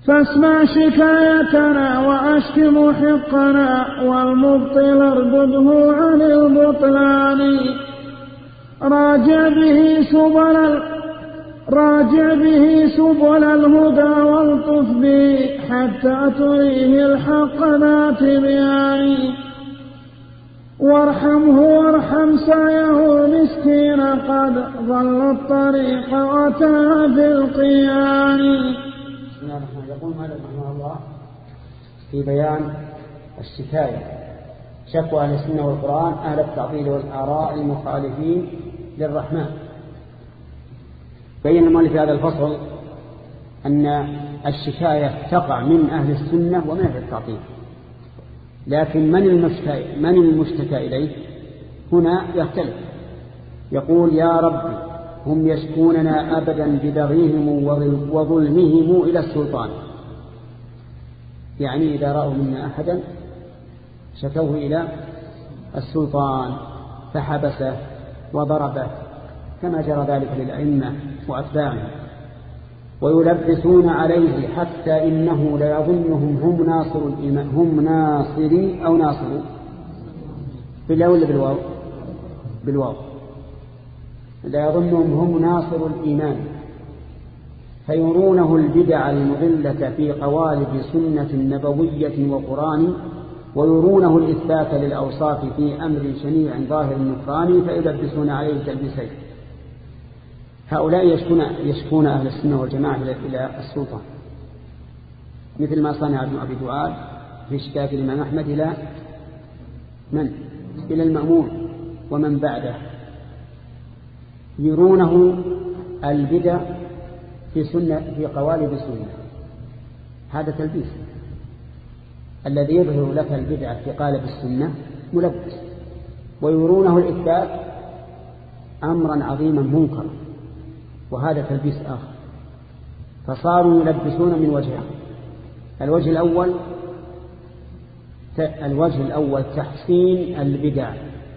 فاسمع شكايتنا وأشك محقنا والمبطل ارده عن البطلان راجع به سبل راجع به سبل الهدى والطف به حتى تريه الحق ذات بيان وارحمه وارحم سعيه مسكين قد ضل الطريق وتاه في القيان. يقول مالك رحمه الله في بيان الشكاية شكوى أهل السنة والقرآن أهل التعطيل والآراء المخالفين للرحمن. بين المؤلف في هذا الفصل أن الشكاية تقع من أهل السنة ومن أهل التعطيل، لكن من المشتكى, من المشتكى إليه هنا يختلف. يقول يا رب هم يشكوننا أبدا ببغيهم وظلمهم إلى السلطان، يعني إذا رأوا منا أحدا شكوه إلى السلطان فحبسه وضربه كما جرى ذلك للأئمة وأتباعهم، ويلبسون عليه حتى إنه ليظنهم هم ناصر الإيمان هم ناصري أو ناصروا بالله ولا بالواو بالواو لا يظنهم هم ناصر الإيمان، فيرونه البدع المضلة في قوالب سنة نبوية وقرآن، ويرونه الإثبات للأوصاف في أمر شنيع ظاهر النكران، فيلبسون عليه تلبيسين. هؤلاء يشكون, يشكون أهل السنة والجماعة إلى السلطان، مثل ما صنع ابن أبي دعاد في شكاية الإمام أحمد إلى من؟ إلى المأمون ومن بعده. يرونه البدع في سنة في قوالب السنة، هذا تلبيس. الذي يظهر لك البدع في قالب السنة ملبس، ويرونه الإثبات أمرا عظيما منكر، وهذا تلبيس آخر. فصاروا يلبسون من وجهين. الوجه الأول الوجه الأول تحسين البدع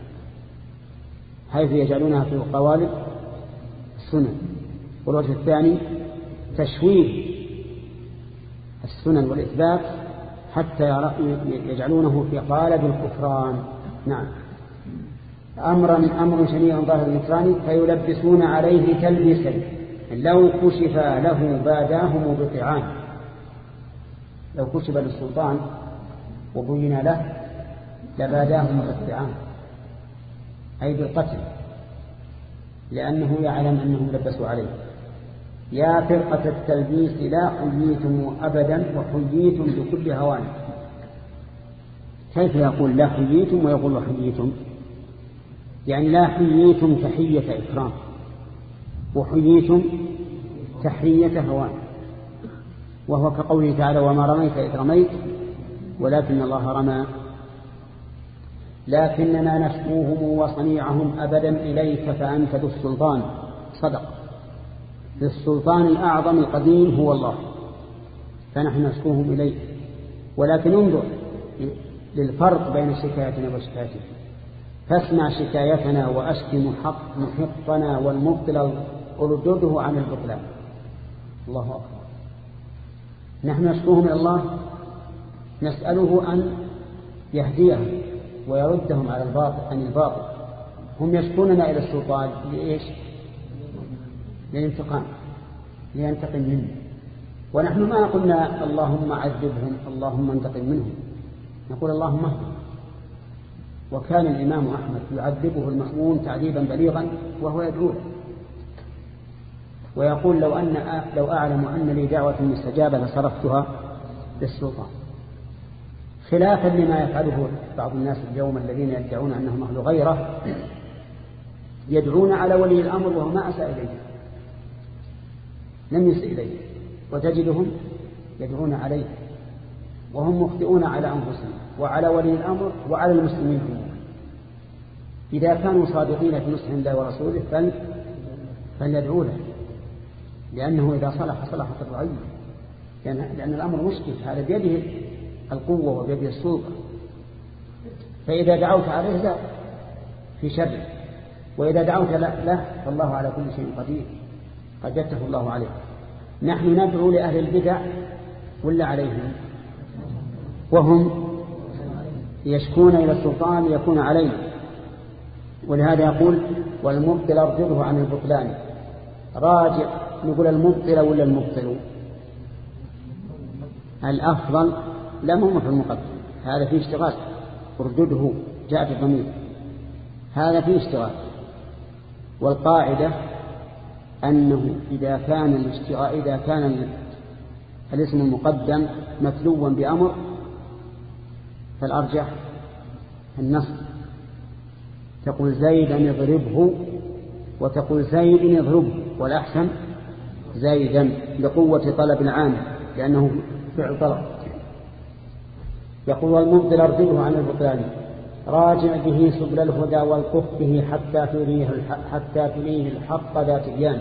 حيث يجعلونها في قوالب السنن، والوجه الثاني تشويه السنن والإثبات حتى يجعلونه في قالب الكفران. نعم، أمرا أمر شنيع ظاهر النكران، فيلبسون عليه تلبيسا لو كشف له باداهم بطعان. لو كشف للسلطان وبين له لباداهم بالطعان أي بالقتل، لأنه يعلم أنهم لبسوا عليه. يا فرقة التلبيس لا حييتم أبدا وحييتم بكل هوان. كيف يقول لا حييتم ويقول وحييتم؟ يعني لا حييتم تحية إكرام وحييتم تحية هوان، وهو كقوله تعالى وما رميت إذ رميت ولكن الله رمى. لكننا نشكوهم وصنيعهم أبدا إليك فأنت ذو السلطان. صدق، للسلطان الأعظم القديم هو الله، فنحن نشكوهم إليه. ولكن انظر للفرق بين شكايتنا وشكايتك. فاسمع شكايتنا وأشك محق محقنا والمبطل أردده عن البطلان. الله أكبر. نحن نشكوهم إلى الله، نسأله أن يهديهم ويردهم على الباطل عن الباطل. هم يشكوننا إلى السلطان لإيش؟ للانتقام، لينتقم منه. ونحن ما قلنا اللهم عذبهم اللهم انتقم منهم، نقول اللهم اهدهم. وكان الإمام أحمد يعذبه المأمون تعذيبا بليغا وهو يدعوه ويقول لو أن لو أعلم أن لي دعوة مستجابة لصرفتها للسلطان، خلافا لما يفعله بعض الناس اليوم الذين يدعون أنهم أهل غيره، يدعون على ولي الأمر وهو ما أساء إليه، لم يسئ إليه، وتجدهم يدعون عليه وهم مخطئون على أنفسهم وعلى ولي الأمر وعلى المسلمين هم. إذا كانوا صادقين في نصح الله ورسوله فل... فليدعوا له، لأنه إذا صلح صلحت الرعية، لأن... لأن الأمر مشكل، هذا بيده القوة وبيده السلطة. فإذا دعوت عليه لا في شر، وإذا دعوت له فالله على كل شيء قدير، قدرته الله عليه. نحن ندعو لأهل البدع ولا عليهم؟ وهم يشكون إلى السلطان ليكون علينا. ولهذا يقول والمبطل ارجعه عن البطلان. راجع، نقول المبطل ولا المبطل؟ الأفضل لا مهم في المقدم، هذا فيه اشتغال. اردده جاء في الضمير، هذا فيه اشتغال. والقاعدة أنه إذا كان الاشتغال إذا كان الاسم المقدم متلوا بأمر فالأرجح النصب. تقول زيدا يضربه وتقول زيد يضربه، والأحسن زيدا لقوة طلب العامل لأنه فعل طلب. يقول والمبطل ارجعه عن البطلان. راجع به سبل الهدى والقف به حتى تريه الحق, حتى تريه الحق ذات تبيان.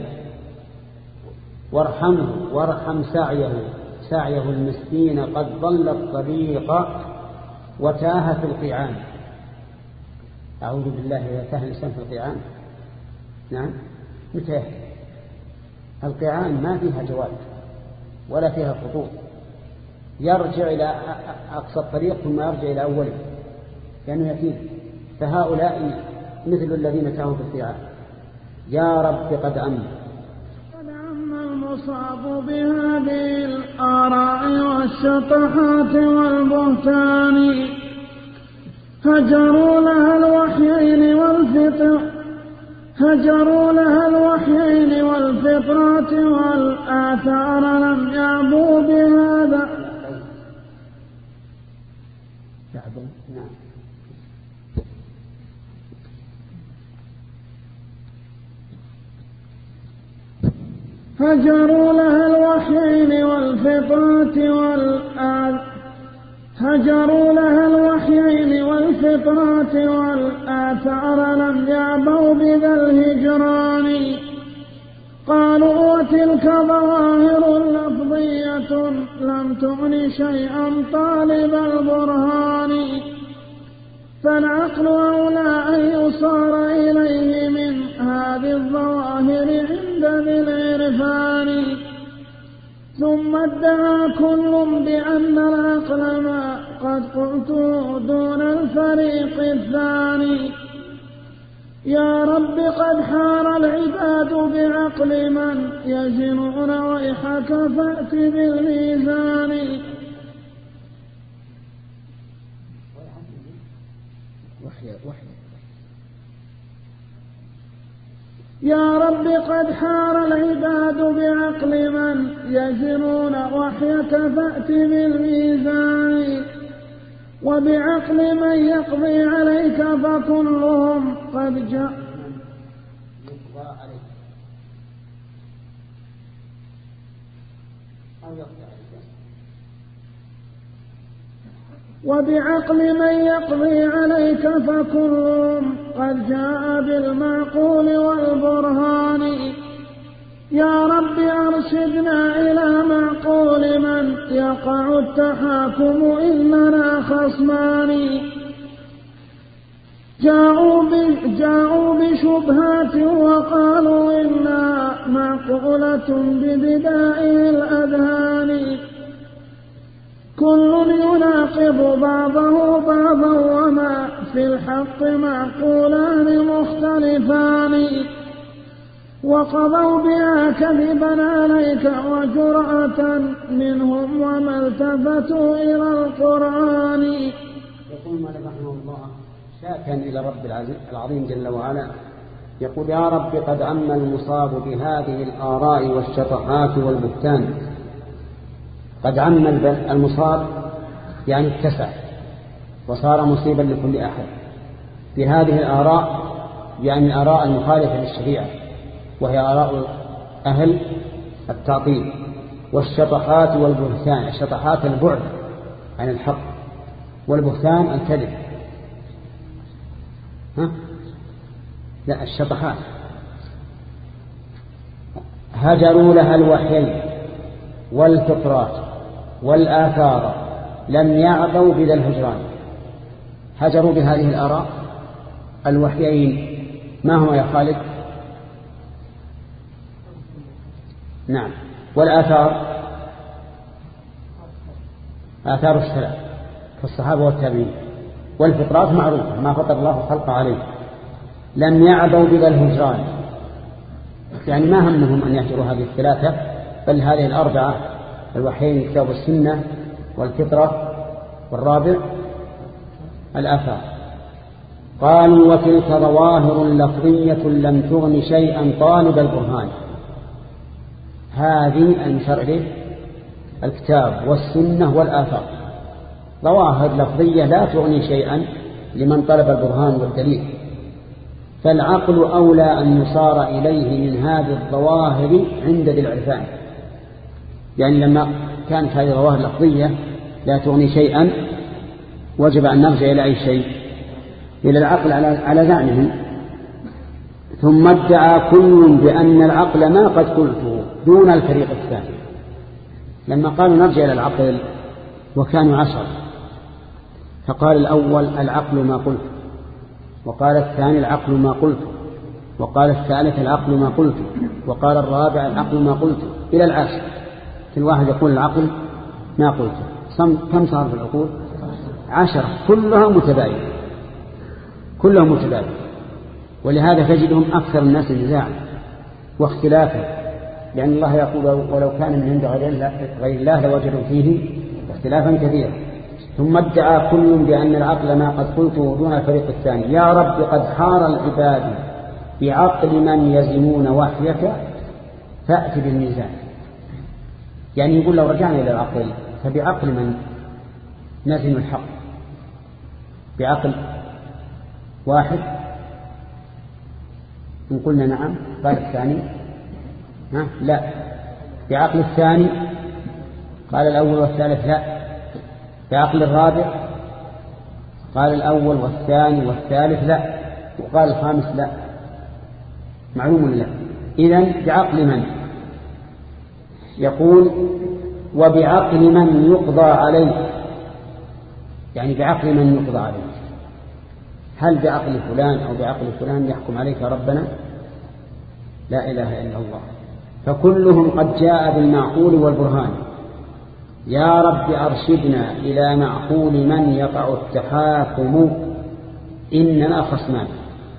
وارحمه وارحم سعيه سعيه المسكين قد ضل الطريق وتاه في القيعان. أعوذ بالله إذا تاه الإنسان في القيعان. نعم، متى القيعان ما فيها جواد ولا فيها خطوط، يرجع إلى أقصى الطريق ثم يرجع إلى أوله لأنه يتيه. فهؤلاء مثل الذين تاهوا في القيعان. يا رب قد عم قد عم المصاب بهذه الآراء والشطحات والبهتان. هجروا لها الوحيين والفطر هجروا لها الوحيين والفطرات والآثار لم يعبوا بهذا. نعم. هجروا لها الوحيين والفطرات والآثار هجروا لها الوحيين والفطرات والآثار لم يعبوا بذا الهجران. قالوا وتلك ظواهر لفظية لم تغن شيئا طالب البرهان. فالعقل أولى أن يصار إليه من هذه الظواهر عند ذي العرفان. ثم ادعى كل بأن العقل ما قد قلت دون الفريق الثاني. يا رب قد حار العباد بعقل من يزنون ويحك فأت بالميزان. يا رب قد حار العباد بعقل من يزنون وحيك فأت بالميزان. وبعقل من يقضي عليك فكلهم قد جاء وبعقل من يقضي عليك فكلهم قد جاء بالمعقول والبرهان. يا رب أرشدنا إلى معقول من يقع التحاكم إننا خصمان. جاءوا, جاءوا بشبهات وقالوا إنا معقولة ببدائه الأذهان. كل يناقض بعضه بعضا وما في الحق معقولان مختلفان. وقضوا بها كذبا عليك وجرأة منهم وما التفتوا إلى القرآن. يقول مالك رحمه الله شاكا إلى رب العظيم جل وعلا يقول يا رب قد عم المصاب بهذه الآراء والشطحات والبهتان. قد عم المصاب يعني اتسع وصار مصيبا لكل أحد بهذه الآراء، يعني آراء المخالفة للشريعة وهي آراء أهل التعطيل. والشطحات والبهتان، الشطحات البعد عن الحق والبهتان الكذب. ها؟ لا الشطحات. هجروا لها الوحيين والفطرات والآثار لم يعبوا بذا الهجران. هجروا بهذه الآراء الوحيين ما هو يا خالد؟ نعم. والآثار آثار السلف كالصحابة والتابعين، والفطرات معروفة ما فطر الله خلق عليه. لم يعبوا بذا الهجران، يعني ما همهم أن يهجروا هذه الثلاثة، بل هذه الأربعة الوحيين الكتاب والسنة والفطرة، والرابع الآثار. قالوا وتلك ظواهر لفظية لم تغن شيئا طالب البرهان. هذه المشار إليه الكتاب والسنة والآثار، ظواهر لفظية لا تغني شيئا لمن طلب البرهان والدليل، فالعقل أولى أن يصار إليه من هذه الظواهر عند ذي العرفان. يعني لما كانت هذه الظواهر لفظية لا تغني شيئا وجب أن نرجع إلى أي شيء؟ إلى العقل على زعمهم. ثم ادعى كل بأن العقل ما قد قلته دون الفريق الثاني. لما قالوا نرجع إلى العقل وكانوا عشر، فقال الأول العقل ما قلت، وقال الثاني العقل ما قلت، وقال الثالث العقل ما قلت، وقال الرابع العقل ما قلت، إلى العاشر كل واحد يقول العقل ما قلت. كم صار في العقول؟ عشرة، كلها متباينة، كلها متباينة. ولهذا تجدهم أكثر الناس نزاعا واختلافا، لأن الله يقول ولو كان من عند غير الله لوجدوا فيه اختلافا كثيرا. ثم ادعى كل بأن العقل ما قد قلته دون الفريق الثاني. يا رب قد حار العباد بعقل من يزنون وحيك فأتي بالميزان. يعني يقول لو رجعنا إلى العقل فبعقل من نزن الحق؟ بعقل واحد إن قلنا نعم قال الثاني ها لا، بعقل الثاني قال الأول والثالث لا، بعقل الرابع قال الأول والثاني والثالث لا، وقال الخامس لا. معلوم لا. إذن بعقل من؟ يقول وبعقل من يقضى عليه، يعني بعقل من يقضى عليه. هل بعقل فلان أو بعقل فلان يحكم عليك ربنا؟ لا إله إلا الله. فكلهم قد جاء بالمعقول والبرهان. يا رب أرشدنا إلى معقول من يقع التحاكم إننا خصمان.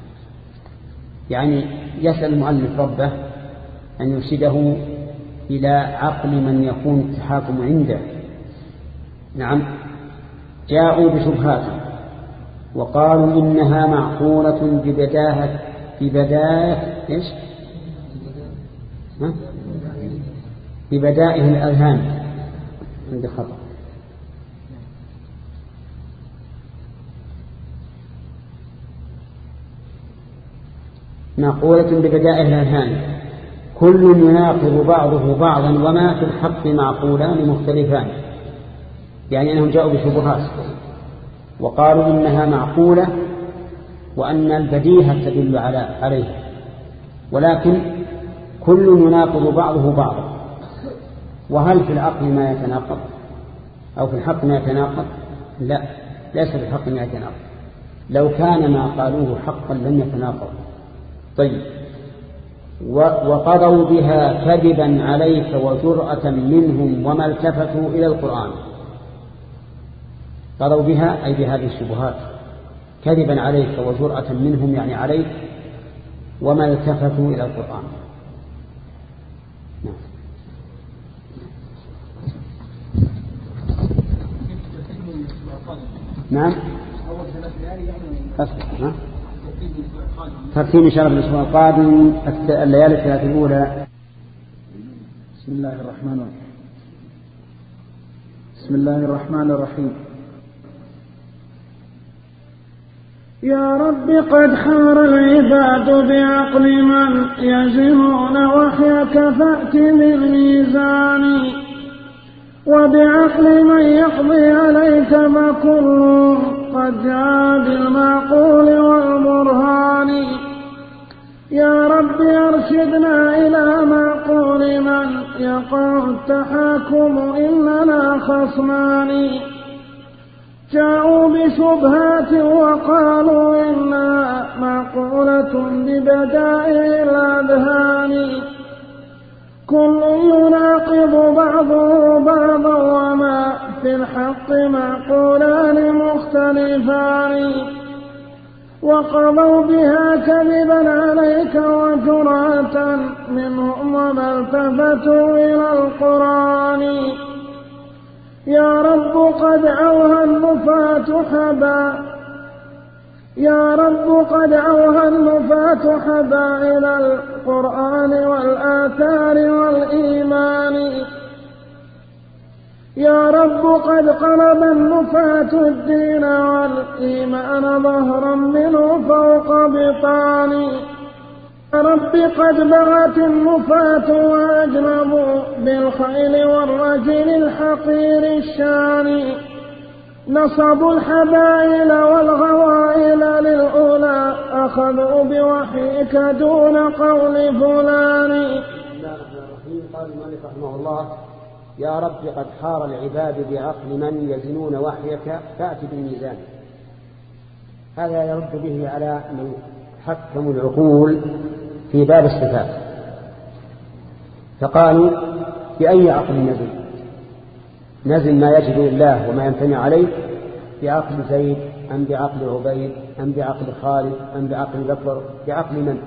يعني يسأل المؤلف ربه أن يرشده إلى عقل من يكون التحاكم عنده. نعم، جاءوا بشبهات وقالوا إنها معقولة ببداهة ببداية إيش؟ ها؟ ببدائه الأذهان. عند خطأ. معقولة ببدائه الأذهان كل يناقض بعضه بعضا وما في الحق معقولان مختلفان. يعني أنهم جاءوا بشبهات وقالوا إنها معقولة وأن البديهة تدل على عليه، ولكن كل يناقض بعضه بعضا. وهل في العقل ما يتناقض أو في الحق ما يتناقض؟ لا، ليس في الحق ما يتناقض. لو كان ما قالوه حقا لم يتناقض. طيب، وقضوا بها كذبا عليك وجرأة منهم وما التفتوا إلى القرآن. قضوا بها أي بهذه الشبهات كذبا عليك وجرأة منهم يعني عليك وما التفتوا إلى القرآن. نعم. نعم. ترتيب إن شاء الله في الأسبوع القادم الليالي الثلاث الأولى. بسم الله الرحمن الرحيم. بسم الله الرحمن الرحيم. يا رب قد حار العباد بعقل من يزنون وحيك فأت بالميزان، وبعقل من يقضي عليك فكل قد جاء بالمعقول والبرهان. يا رب أرشدنا إلى معقول من يقع التحاكم إننا خصمان. جاءوا بشبهات وقالوا إنها معقولة ببدائع الأذهان. كل يناقض بعضه بعضا وما في في الحق معقولان مختلفان وقضوا بها كذبا عليك وجرأة منهم وما التفتوا إلى القرآن يا رب قد أوهى النفاة حبا يا رب قد أوهى النفاة حبا إلى القرآن والآثار والإيمان يا رب قد قلب النفاة الدين والإيمان ظهرا منه فوق بطان يا رب قد بغت النفاة وأجنبوا بالخيل والرجل الحقير الشان نصبوا الحبائل والغوائل للأولى أخذوا بوحيك دون قول فلان. قال المؤلف رحمه الله يا رب قد حار العباد بعقل من يزنون وحيك فأت بالميزان. هذا يرد به على من حكموا العقول في باب الصفات فقالوا بأي عقل نزل نزل ما يجب لله وما يمتنع عليه بعقل زيد أم بعقل عبيد أم بعقل خالد أم بعقل بكر بعقل من؟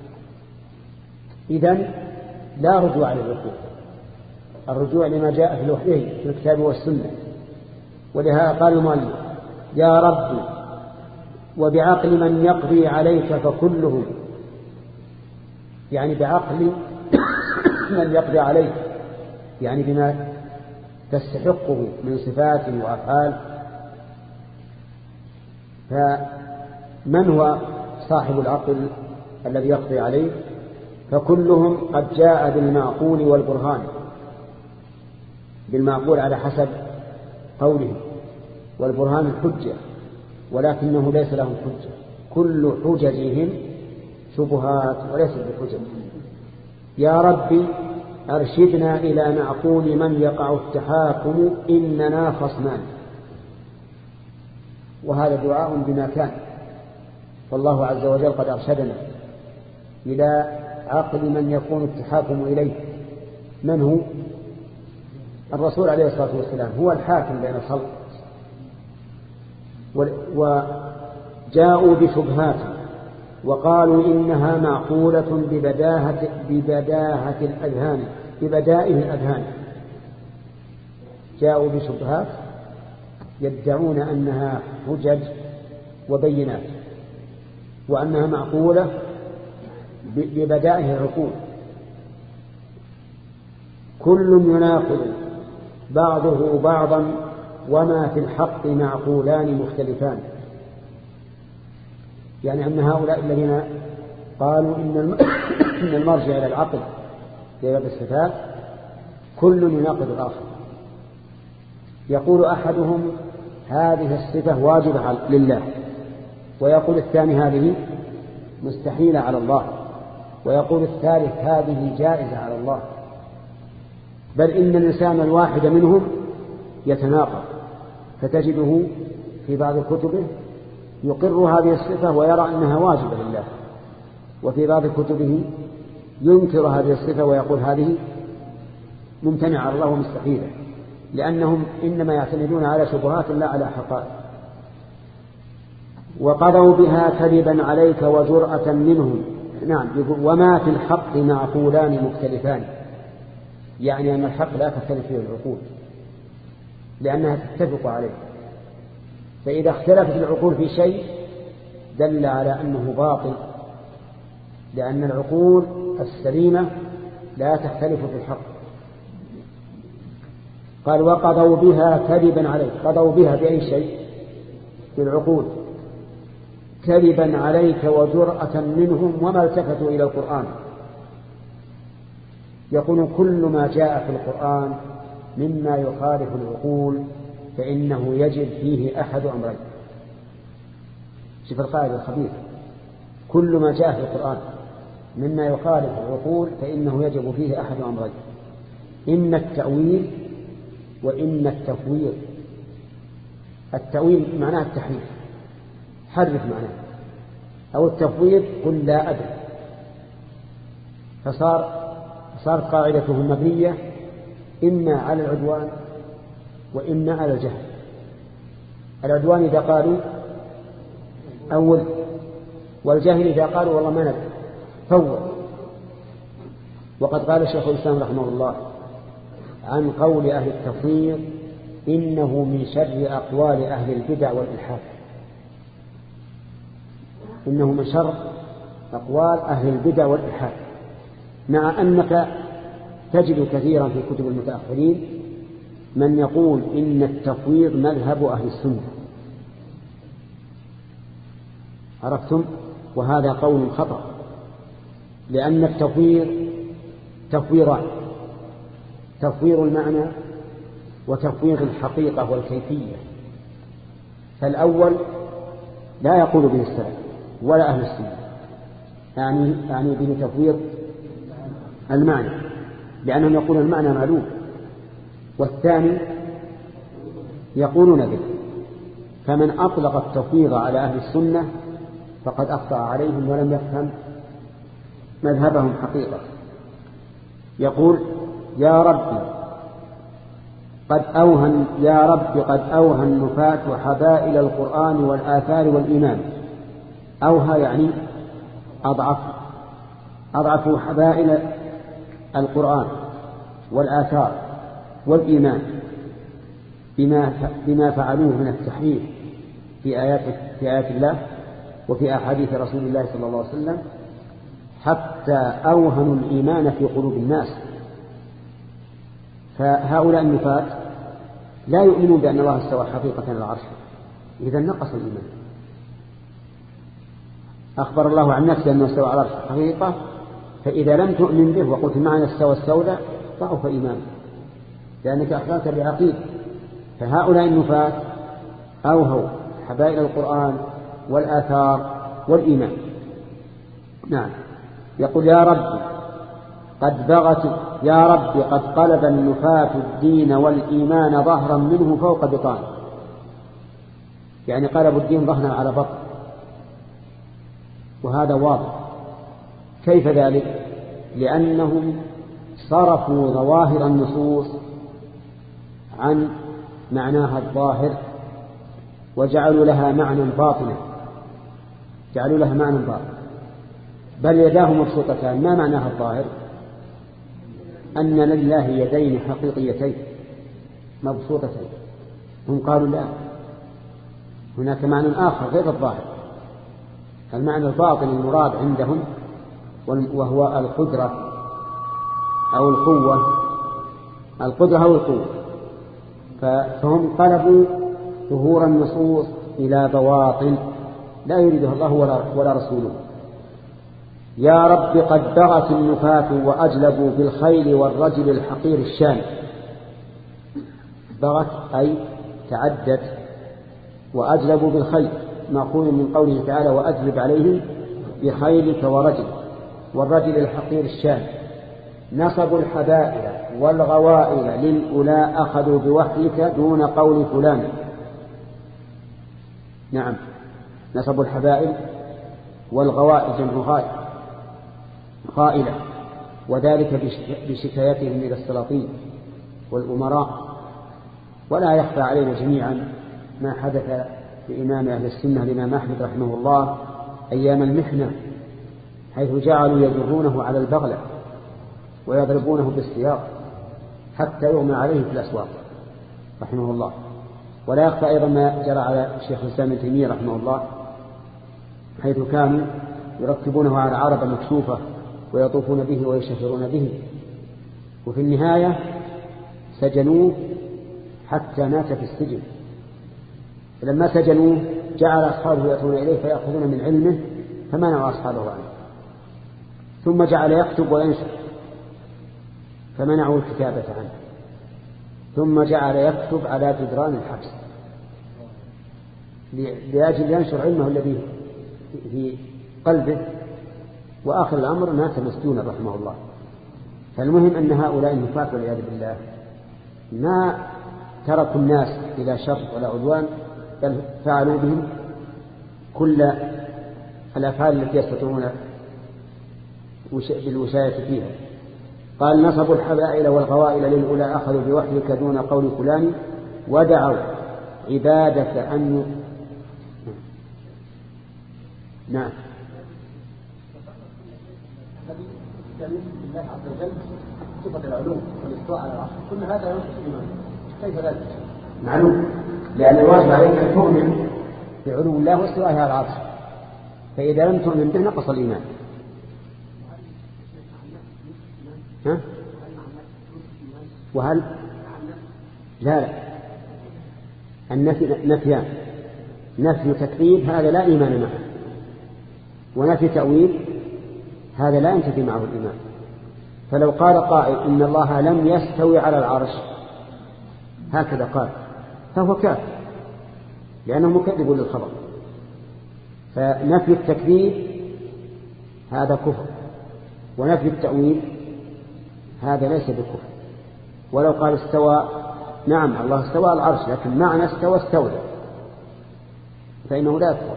إذن لا رجوع للعقول، الرجوع لما جاء في الوحي في الكتاب والسنة. ولهذا قال المؤلف يا رب وبعقل من يقضي عليك فكلهم، يعني بعقل من يقضي عليك يعني بما تستحقه من صفات وأفعال. فمن هو صاحب العقل الذي يقضي عليه؟ فكلهم قد جاء بالمعقول والبرهان، بالمعقول على حسب قوله، والبرهان الحجة ولكنه ليس لهم حجة، كل حججهم شبهات وليست بحجج. يا ربي أرشدنا إلى معقول من يقع التحاكم إننا خصمان. وهذا دعاء بما كان، والله عز وجل قد أرشدنا إلى عقل من يكون التحاكم إليه. من هو؟ الرسول عليه الصلاة والسلام هو الحاكم بين الخلق، وجاءوا بشبهات وقالوا إنها معقولة ببداهة, ببداهة الأذهان ببدائه الأذهان. جاءوا بشبهات يدعون أنها حجج وبينات وأنها معقولة ببدائه العقول. كل يناقض بعضه بعضا وما في الحق معقولان مختلفان. يعني أن هؤلاء الذين قالوا إن المرجع إلى العقل في باب الصفات كل يناقض الآخر. يقول أحدهم هذه الصفة واجبة لله، ويقول الثاني هذه مستحيلة على الله، ويقول الثالث هذه جائزة على الله. بل إن الإنسان الواحد منهم يتناقض، فتجده في بعض كتبه يقر هذه الصفة ويرى أنها واجبة لله، وفي بعض كتبه ينكر هذه الصفة ويقول هذه ممتنعة على الله ومستحيلة، لأنهم إنما يعتمدون على شبهات لا على حقائق. وقضوا بها كذبا عليك وجرأة منهم. نعم، وما في الحق معقولان مختلفان، يعني أن الحق لا تختلف فيه العقول لأنها تتفق عليه. فإذا اختلفت العقول في شيء دل على أنه باطل، لأن العقول السليمة لا تختلف في الحق. قال وقضوا بها كذبا عليك. قضوا بها بأي شيء؟ بالعقول. كذبا عليك وجرأة منهم وما التفتوا إلى القرآن. يقول كل ما جاء في القرآن مما يخالف العقول فإنه يجب فيه أحد أمرين. شوف القاعدة الخبيثة، كل ما جاء في القرآن مما يخالف العقول فإنه يجب فيه أحد أمرين: إما التأويل وإما التفويض. التأويل معناه التحريف، حرف معناه، أو التفويض قل لا أدري. فصار صارت قاعدته مبنية إما على العدوان وإما على الجهل. العدوان إذا قالوا أول، والجهل إذا قالوا والله ما ندري فور. وقد قال شيخ الإسلام رحمه الله عن قول أهل التفويض إنه من شر أقوال أهل البدع والإلحاد، إنه من شر أقوال أهل البدع والإلحاد، مع أنك تجد كثيرا في كتب المتأخرين من يقول إن التفويض مذهب أهل السنة. عرفتم؟ وهذا قول خطأ، لأن التفويض تفويضان: تفويض المعنى وتفويض الحقيقة والكيفية. فالأول لا يقول به السلف ولا أهل السنة، يعني يعني به تفويض المعنى، لأنهم يقولون المعنى معلوم، والثاني يقولون به. فمن أطلق التفويض على أهل السنة فقد أخطأ عليهم ولم يفهم مذهبهم حقيقة. يقول يا رب قد أوهن يا رب قد أوهى النفاة حبائل القرآن والآثار والإيمان. أوهى يعني أضعف، أضعفوا حبائل القرآن والآثار والإيمان بما بما فعلوه من التحريف في آيات في آيات الله وفي أحاديث رسول الله صلى الله عليه وسلم، حتى أوهنوا الإيمان في قلوب الناس. فهؤلاء النفاة لا يؤمنون بأن الله استوى حقيقة على العرش، إذا نقص الإيمان. أخبر الله عن نفسه أنه استوى على العرش حقيقة، فإذا لم تؤمن به وقلت معنى استوى السوداء ضعف إيمان، لأنك أخبرت بعقيدة. فهؤلاء النفاة أوهوا حبائل القرآن والآثار والإيمان. نعم. يقول يا رب قد بغت يا رب قد قلب النفاة الدين والإيمان ظهرا منه فوق بطان، يعني قلبوا الدين ظهرا على بطن، وهذا واضح. كيف ذلك؟ لأنهم صرفوا ظواهر النصوص عن معناها الظاهر وجعلوا لها معنى باطنا، جعلوا لها معنى باطنا. بل يداه مبسوطتان. ما معناها الظاهر؟ أن لله يدين حقيقيتين مبسوطتين. هم قالوا لا، هناك معنى آخر غير الظاهر. المعنى الباطن المراد عندهم وهو القدرة أو القوة، القدرة أو القوة. فهم قلبوا ظهور النصوص إلى بواطن لا يريدها الله ولا رسوله. يا رب قد بغت النفاة وأجلبوا بالخيل والرجل الحقير الشان. بغت أي تعدت، وأجلبوا بالخيل مأخوذ من قوله تعالى وأجلب عليهم بخيلك ورجل، والرجل الحقير الشان. نصبوا الحبائل والغوائل للأولى أخذوا بوحيك دون قول فلان. نعم، نصبوا الحبائل والغوائل جمع غائل غائلة، وذلك بشكايتهم إلى السلاطين والأمراء. ولا يخفى علينا جميعا ما حدث لإمام أهل السنة الإمام أحمد رحمه الله أيام المحنة، حيث جعلوا يجرونه على البغلة ويضربونه بالسياط حتى يغمى عليه في الأسواق رحمه الله. ولا يخفى أيضا ما جرى على الشيخ الإسلام ابن تيمية رحمه الله، حيث كانوا يركبونه على عربة مكشوفة ويطوفون به ويشهرون به، وفي النهاية سجنوه حتى مات في السجن. فلما سجنوه جعل أصحابه يأتون إليه فيأخذون من علمه فمنعوا أصحابه عنه، ثم جعل يكتب وينشر فمنعوا الكتابة عنه، ثم جعل يكتب على جدران الحبس لأجل ينشر علمه الذي في قلبه، وآخر الأمر مات مسجونا رحمه الله. فالمهم أن هؤلاء النفاة والعياذ بالله ما تركوا الناس إلى شر ولا عدوان، بل فعلوا بهم كل الأفعال التي يستطيعون بالوشاية فيها. قال نصبوا الحبائل والغوائل للأولى أخذوا بوحيك دون قول فلان. ودعوا عبادك أن ي... نعم الله عز وجل صفة العلوم والاستواء على العرش كل هذا ينقص الإيمان كيف ذلك؟ معلوم لأن الواجب عليك أن تؤمن بعلو الله واستوائه على العرش فإذا لم تؤمن به نقص الإيمان. ها؟ وهل لا لا النفي نفيان نفي تكذيب هذا لا إيمان معه ونفي تأويل هذا لا ينتفي معه الإيمان. فلو قال قائل إن الله لم يستوي على العرش هكذا قال فهو كافر لأنه مكذب للخبر. فنفي التكذيب هذا كفر ونفي التأويل هذا ليس بكفر. ولو قال استوى نعم الله استوى على العرش لكن معنى استوى استولى فإنه لا يكفر.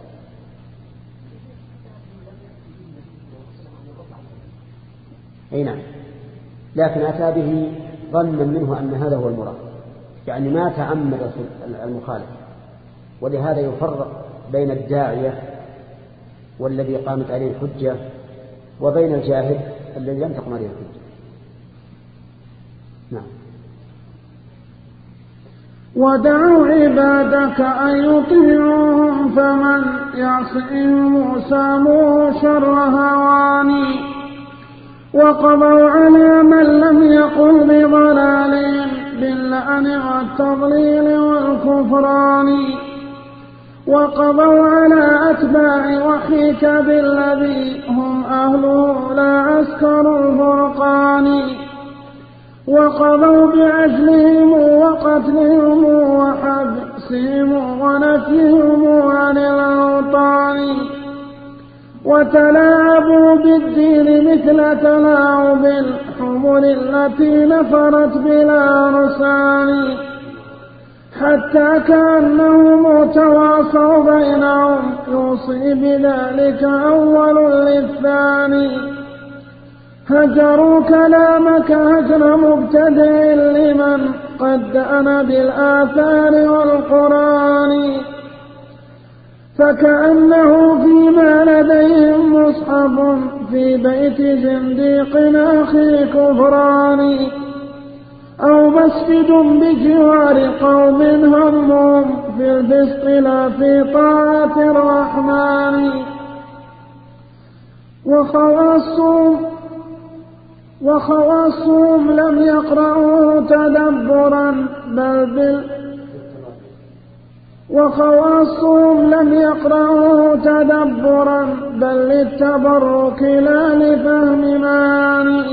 أي نعم لكن أتى به ظنا منه أن هذا هو المراد يعني ما تعمد المخالف. ولهذا يفرق بين الداعية والذي قامت عليه الحجة وبين الجاهل الذي لم تقم عليه الحجة. نعم ودعوا عبادك أن يطيعوهم فمن يعصهم ساموه شر هواني وقضوا على من لم يقل بضلال باللعن والتضليل والكفران وقضوا على أتباع وحيك بالذي هم أهله لا عسكر الفرقان وقضوا بعجلهم وقتلهم وحبسهم ونفيهم عن الأوطان وتلاعبوا بالدين مثل تلاعب الحمر التي نفرت بلا رسان حتى كأنهم تواصوا بينهم يوصي بذلك أول للثاني هجروا كلامك هجر مبتدئ لمن قد أنا بالآثار والقرآن فكأنه فيما لديهم مصحف في بيت زنديق أخي كفران أو مسجد بجوار قوم همهم في الفسق لا في طاعة الرحمن وخواصهم وخواصهم لم يقرأوا تدبرا بل بال وخواصهم لم يقرأوا تدبرا بل للتبرك لا لفهم معاني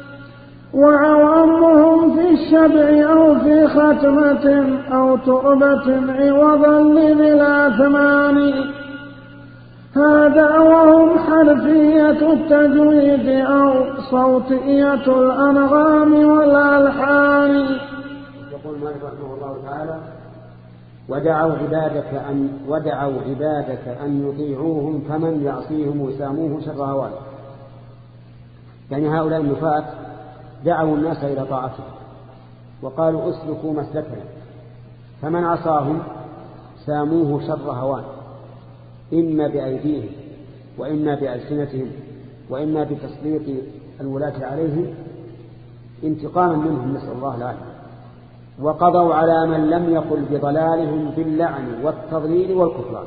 وعوامهم في الشبع أو في ختمة أو تربة عوضا للأثمان هذا وهم حرفية التجويد أو صوتية الأنغام والألحان. يقول مالك رحمه الله تعالى ودعوا عبادك أن ودعوا عبادك أن يطيعوهم فمن يعصيهم وساموه شر هوان. يعني هؤلاء النفاة دعوا الناس إلى طاعته وقالوا اسلكوا مسلكنا فمن عصاهم ساموه شر هوان إما بأيديهم وإما بألسنتهم وإما بتسليط الولاة عليهم انتقاما منهم نسأل الله العافية وقضوا على من لم يقل بضلالهم باللعن والتضليل والكفران.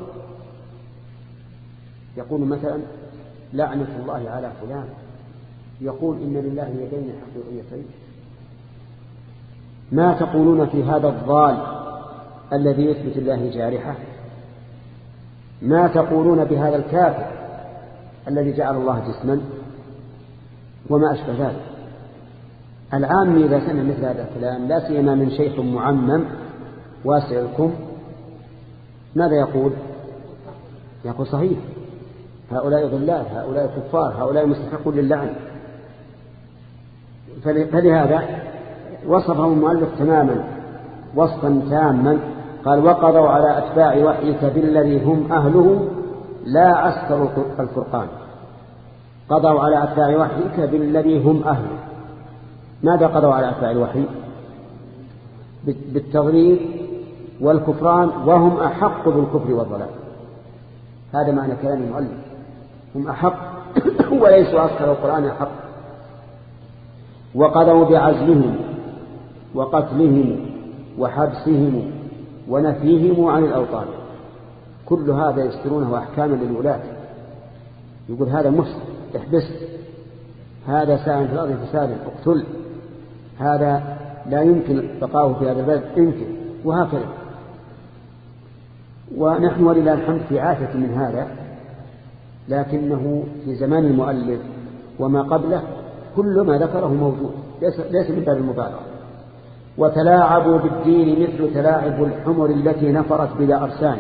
يقول مثلا لعنة الله على فلان يقول إن لله يدين حقيقيتين. ما تقولون في هذا الضال الذي يثبت الله جارحة؟ ما تقولون بهذا الكافر الذي جعل الله جسما وما أشبه ذلك؟ العام إذا سمع مثل هذا الكلام لا سيما من شيخ معمم واسع الكم ماذا يقول؟ يقول صحيح هؤلاء ضلال هؤلاء كفار هؤلاء مستحقون للعن. فلهذا وصفهم المؤلف تماما وصفا تاما قال وقضوا على أتباع وحيك بالذي هم أهله لا عسكر الفرقان. قضوا على أتباع وحيك بالذي هم أهله. ماذا قضوا على أتباع الوحي؟ بالتضليل والكفران وهم أحق بالكفر والضلال. هذا معنى كلام المؤلف، هم أحق وليسوا أكثر القرآن أحق. وقضوا بعزلهم وقتلهم وحبسهم ونفيهم عن الأوطان. كل هذا يذكرونه أحكاما للولاة. يقول هذا مفسد احبس، هذا ساعٍ في الأرض فسادا اقتل، هذا لا يمكن بقاؤه في هذا البلد يمكن، وهكذا. ونحن ولله الحمد في عافية من هذا، لكنه في زمان المؤلف وما قبله كل ما ذكره موجود، ليس من باب المبالغة. وتلاعبوا بالدين مثل تلاعب الحمر التي نفرت بلا أرسان.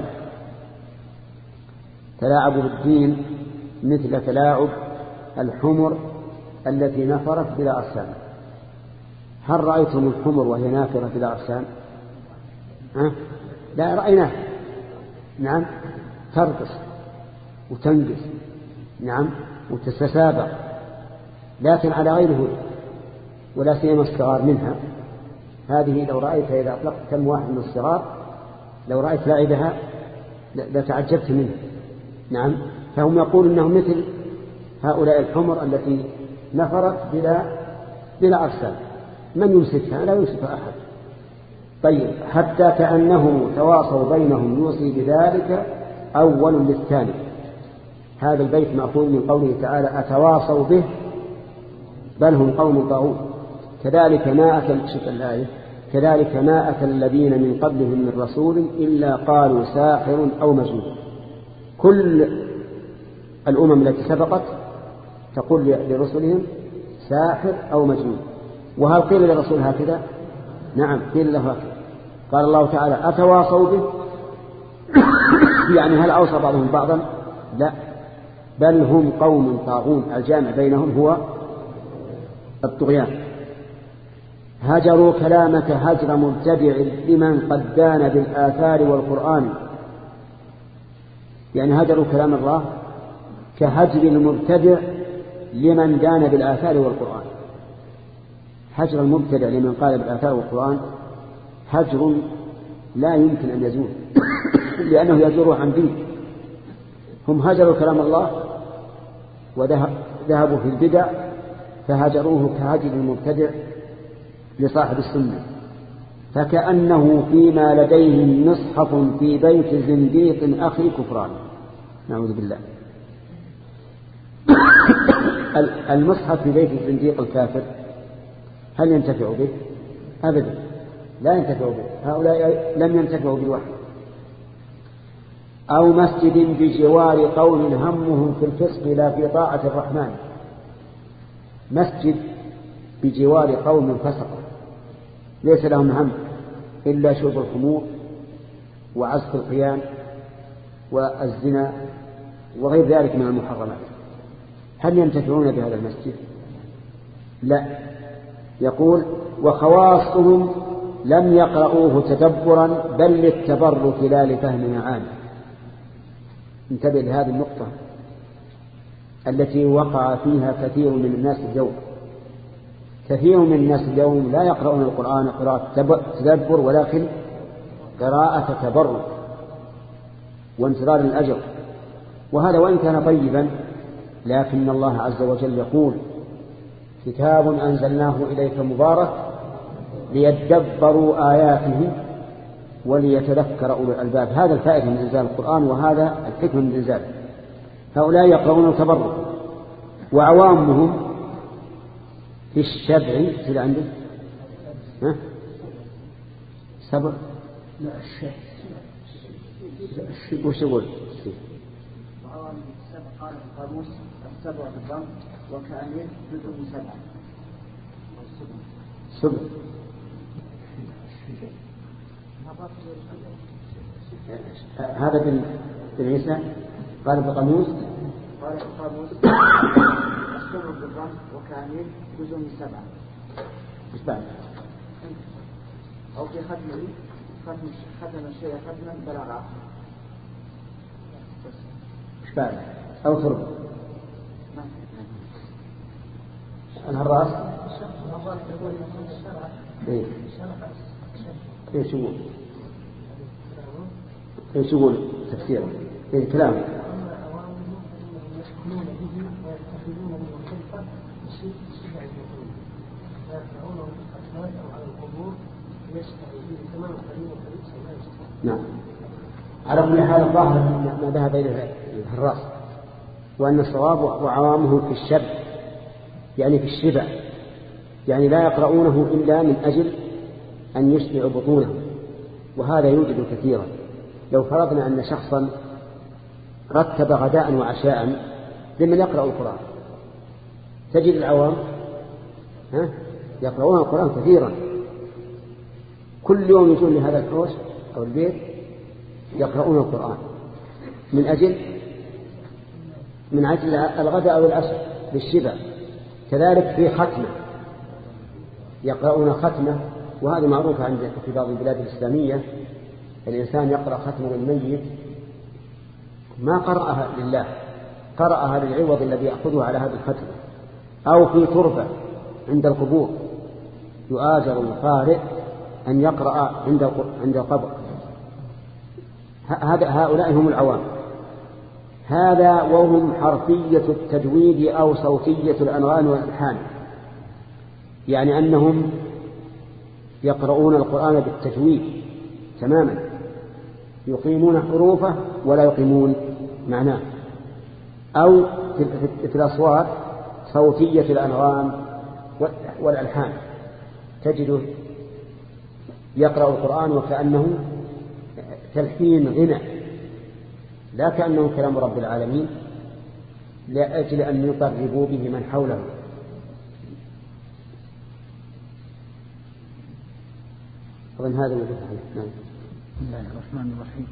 تلاعبوا بالدين مثل تلاعب الحمر التي نفرت بلا أرسان. هل رأيتم الحمر وهي نافرة بلا أرسان؟ ها؟ لا رأيناه. نعم، ترقص وتنقص، نعم، وتتسابق، لكن على غير هدى، ولا سيما الصغار منها. هذه لو رأيتها إذا أطلقت كم واحد من الصغار، لو رأيت لعبها لتعجبت منها. نعم، فهم يقول إنهم مثل هؤلاء الحمر التي نفرت بلا بلا أرسال، من يمسكها؟ لا يمسكها أحد. طيب، حتى كأنهم تواصوا بينهم يوصي بذلك أول للثاني. هذا البيت مأخوذ من قوله تعالى أتواصوا به بل هم قوم طاغون. كذلك ما أتى الآية كذلك ما أتى الذين من قبلهم من رسول إلا قالوا ساحر أو مجنون. كل الأمم التي سبقت تقول لرسلهم ساحر أو مجنون. وهل قيل للرسول هكذا؟ نعم، قيل له هكذا. قال الله تعالى أتواصوا به يعني هل أوصى بعضهم بعضا؟ لا، بل هم قوم طاغون. الجامع بينهم هو الطغيان. هجروا كلامك هجر مبتدع لمن قد دان بالآثار والقرآن. يعني هجروا كلام الله كهجر المبتدع لمن دان بالآثار والقرآن. هجر المبتدع لمن قال بالآثار والقرآن هجر لا يمكن أن يزول لأنه يزور عن دين. هم هجروا كلام الله وذهبوا في البدع فهجروه كهجر المبتدع لصاحب السنة. فكأنه فيما لديهم مصحف في بيت زنديق أخي كفران، نعوذ بالله. المصحف في بيت الزنديق الكافر هل ينتفع به؟ أبدا، لا ينتفع به. هؤلاء لم ينتفعوا بالوحي. أو مسجد بجوار قوم همهم في الفسق لا في طاعة الرحمن. مسجد بجوار قوم فسقوا ليس لهم هم إلا شرب الخمور وعزف القيان والزنا وغير ذلك من المحرمات. هل ينتفعون بهذا المسجد؟ لا. يقول وخواصهم لم يقرؤوه تدبرا بل للتبرك لا لفهم معاني. انتبه لهذه النقطة التي وقع فيها كثير من الناس اليوم. كثير من الناس اليوم لا يقرؤون القرآن قراءة تدبر ولكن قراءة تبرك وانتظار الأجر. وهذا وإن كان طيبا لكن الله عز وجل يقول كتاب أنزلناه إليك مبارك ليدبروا آياته وليتذكر أولو الألباب. هذا الفائدة من إنزال القرآن وهذا الحكمة من إنزاله. هؤلاء يقرؤون التبرك وعوامهم في الشبع في عندك ها سبع لا الشبع وش يقول وعوام السبع قال في القاموس السبع بالضم وكأنين جزء من سبع سبع هذا بالعيسى قال في القاموس قال في القاموس السبع بالضم وكأنين جزء من سبع. ايش بعد؟ أو في ختمه ختم ختم الشيء ختما بلا رأس. ايش بعد؟ أو تربة الهراس إيه إيش يقول إيش يقول تفسير إيه كلامه نعم. على كل حال الظاهر ما ذهب إليه الراس وأن الصواب وعوامه في الشبع يعني في الشبع يعني لا يقرؤونه إلا من أجل أن يشبع بطونه وهذا يوجد كثيرا. لو فرضنا أن شخصا رتب غداء وعشاء لمن يقرأ القرآن تجد العوام ها يقرؤون القرآن كثيرا كل يوم يجون لهذا الحوش أو البيت يقرؤون القرآن من أجل من أجل الغداء أو العشاء للشبع. كذلك في ختمة يقرؤون ختمة وهذا معروف عند في بعض البلاد الإسلامية الإنسان يقرأ ختمة للميت ما قرأها لله قرأها للعوض الذي يأخذه على هذه الختمة أو في تربة عند القبور يؤاجر القارئ أن يقرأ عند عند القبر. هؤلاء هم العوام. هذا وهم حرفية التجويد أو صوتية الأنغام والألحان يعني أنهم يقرؤون القرآن بالتجويد تماما يقيمون حروفه ولا يقيمون معناه. أو في الأصوات صوتية الأنغام والألحان تجده يقرأ القرآن وكأنه تلحين غنى لا كأنه كلام رب العالمين لأجل أن يقربوا به من حوله. أظن هذا وجه نعم. بسم الله الرحمن الرحيم.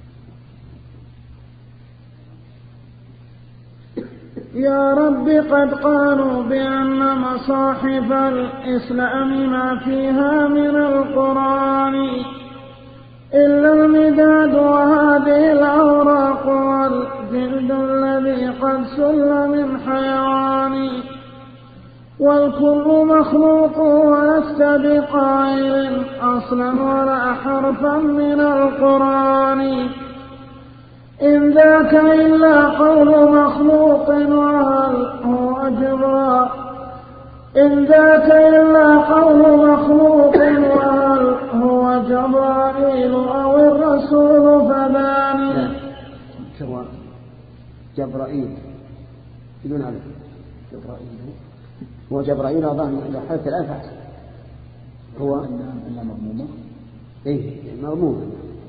يا رب قد قالوا بأن مصاحف الإسلام ما فيها من القرآن إلا المداد وهذه الأوراق والجلد الذي قد سل من حيوان والكل مخلوق ولست بقائل أصلا ولا حرفا من القرآن إن ذاك إلا قول مخلوق وهل هو جبرائيل إن ذاك إلا قول مخلوق وهل هو جبرائيل أو الرسول فذاني جبرائيل بدون علم جبرائيل هو جبرائيل أظن حتى الآن فحسن هو إلا مضمومة إيه مضمومة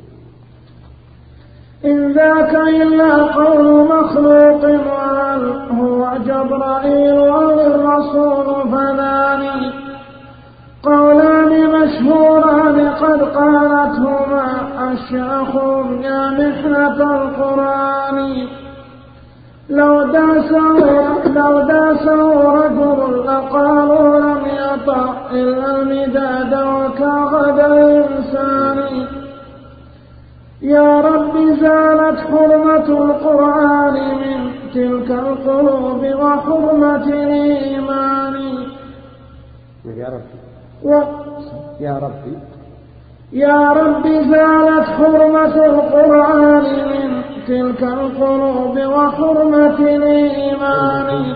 إن ذاك إلا قول مخلوق وهل هو جبرائيل أو الرسول فذاني قولان مشهوران قد قالتهما أشياخ يا محنة القرآن لو داسه لو داسه رجل لقالوا لم يطع إلا المداد وكغد الإنسان يا رب زالت حرمة القرآن من تلك القلوب وحرمة الإيمان يا رب و... يا رب يا رب زالت حرمة القرآن من تلك القلوب وحرمة الإيمان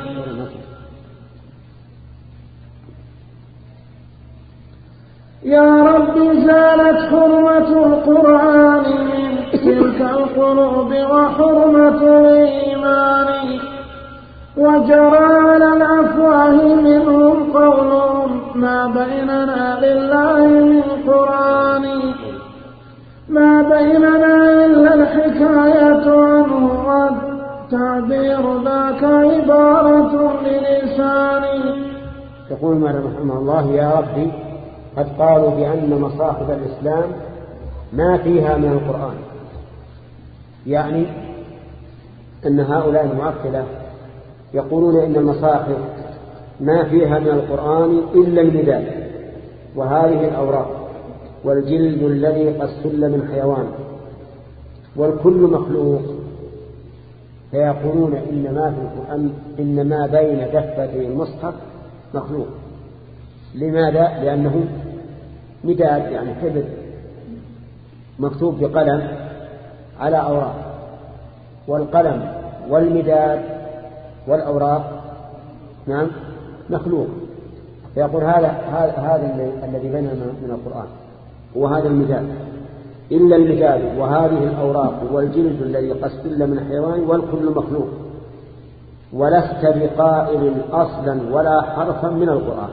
يا رب زالت حرمة القرآن من تلك القلوب وحرمة الإيمان وجرى على الأفواه منهم قولهم ما بيننا لله من قرآن ما بيننا إلا الحكاية عنه والتعبير ذاك عبارة للسان. يقول مالك رحمه الله يا ربي قد قالوا بأن مصاحف الإسلام ما فيها من القرآن يعني أن هؤلاء المعطلة يقولون إن المصاحف ما فيها من القرآن إلا المداد وهذه الأوراق والجلد الذي قد سل من حيوان والكل مخلوق فيقولون إن ما في القرآن إن ما بين دفتي المصحف مخلوق لماذا؟ لأنه مداد، يعني حبر مكتوب بقلم على أوراق، والقلم والمداد والأوراق نعم مخلوق. فيقول هذا هذا الذي بيننا من القرآن وهذا المداد، إلا المداد وهذه الأوراق والجلد الذي قد استل من حيوان والكل مخلوق، ولست بقائل أصلا ولا حرفا من القرآن.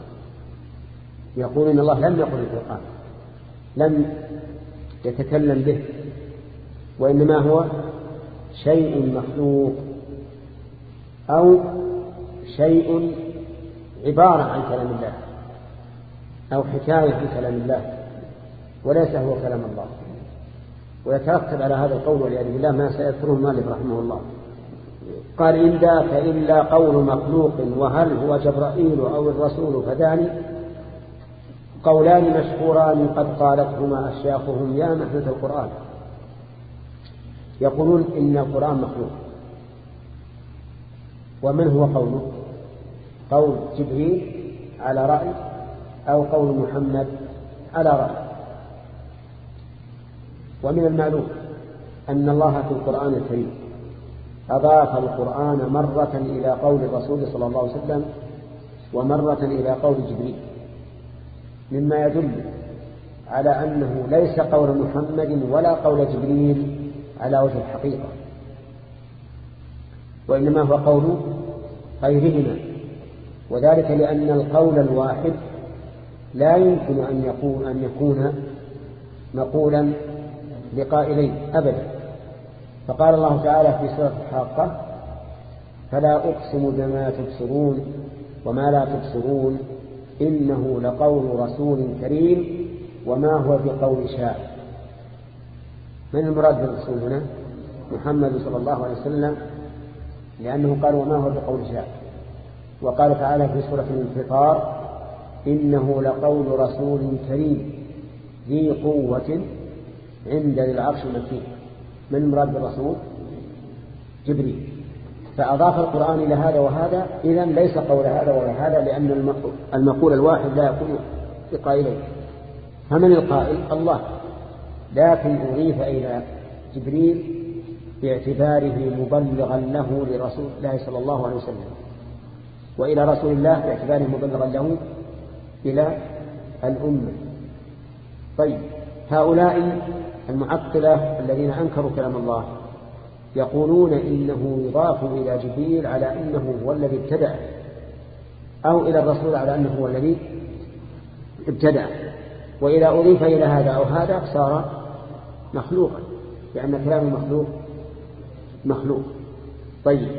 يقول إن الله لم يقل القرآن، لم يتكلم به، وإنما هو شيء مخلوق أو شيء عبارة عن كلام الله أو حكاية عن كلام الله، وليس هو كلام الله. ويترتب على هذا القول والعياذ بالله ما سيذكره المؤلف رحمه الله. قال إن ذاك إلا قول مخلوق وهل هو جبرائيل أو الرسول فداني قولان مشهوران قد قالتهما أشياخهم يا محدث القرآن. يقولون إن القرآن مخلوق. ومن هو قوله؟ قول جبريل على رأي أو قول محمد على رأي. ومن المعلوم أن الله في القرآن الكريم أضاف القرآن مرة إلى قول الرسول صلى الله عليه وسلم ومرة إلى قول جبريل، مما يدل على أنه ليس قول محمد ولا قول جبريل على وجه الحقيقة، وإنما هو قول غيرهما، وذلك لأن القول الواحد لا يمكن أن يكون أن يكون مقولا لقائلين أبدا. فقال الله تعالى في سورة الحاقة فلا أقسم بما تبصرون وما لا تبصرون إنه لقول رسول كريم وما هو بقول شاعر. من المراد بالرسول هنا؟ محمد صلى الله عليه وسلم، لأنه قال وما هو بقول شاعر. وقال تعالى في سورة الانفطار إنه لقول رسول كريم ذي قوة عند ذي العرش مكين. من المراد بالرسول؟ جبريل. فأضاف القرآن إلى هذا وهذا، إذن ليس قول هذا ولا هذا، لأن المقول الواحد لا يكون بقائلين. فمن القائل؟ الله، لكن أضيف إلى جبريل باعتباره مبلغا له لرسول الله صلى الله عليه وسلم، وإلى رسول الله باعتباره مبلغا له إلى الأمة. طيب، هؤلاء المعطلة الذين أنكروا كلام الله يقولون إنه يضاف إلى جبريل على أنه هو الذي ابتدأ، أو إلى الرسول على أنه هو الذي ابتدأ، وإذا أضيف إلى هذا أو هذا صار مخلوقا، لأن كلام المخلوق مخلوق. طيب،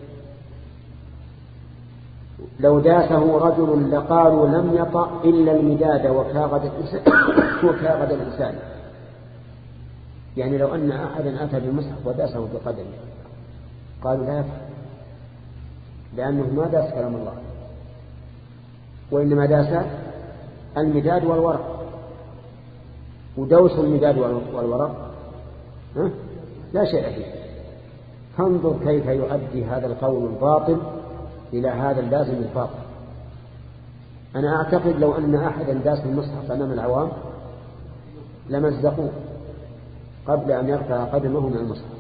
لو داسه رجل لقالوا لم يطأ إلا المداد وكاغد وكاغد الإنسان. يعني لو أن أحدا أتى بالمصحف وداسه بقدمه قالوا لا يفعل، لأنه ما داس كلام الله، وإنما داس المداد والورق. ودوس المداد والورق لا شيء فيه. فانظر كيف يؤدي هذا القول الباطل إلى هذا اللازم الباطل. أنا أعتقد لو أن أحدا داس المصحف أمام العوام لمزقوه قبل أن يرفع قدمه من المصحف،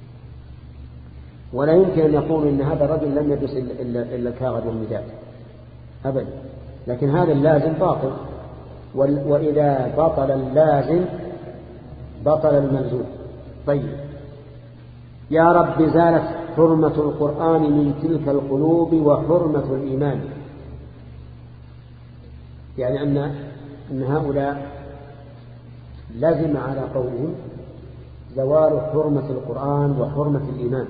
ولا يمكن أن يقول إن هذا الرجل لم يدرس إلا الكاغد والمداد أبدا. لكن هذا اللازم باطل، وإذا بطل اللازم بطل الملزوم. طيب، يا رب زالت حرمة القرآن من تلك القلوب وحرمة الإيمان. يعني أن أن هؤلاء لازم على قولهم زوال حرمة القرآن وحرمة الإيمان،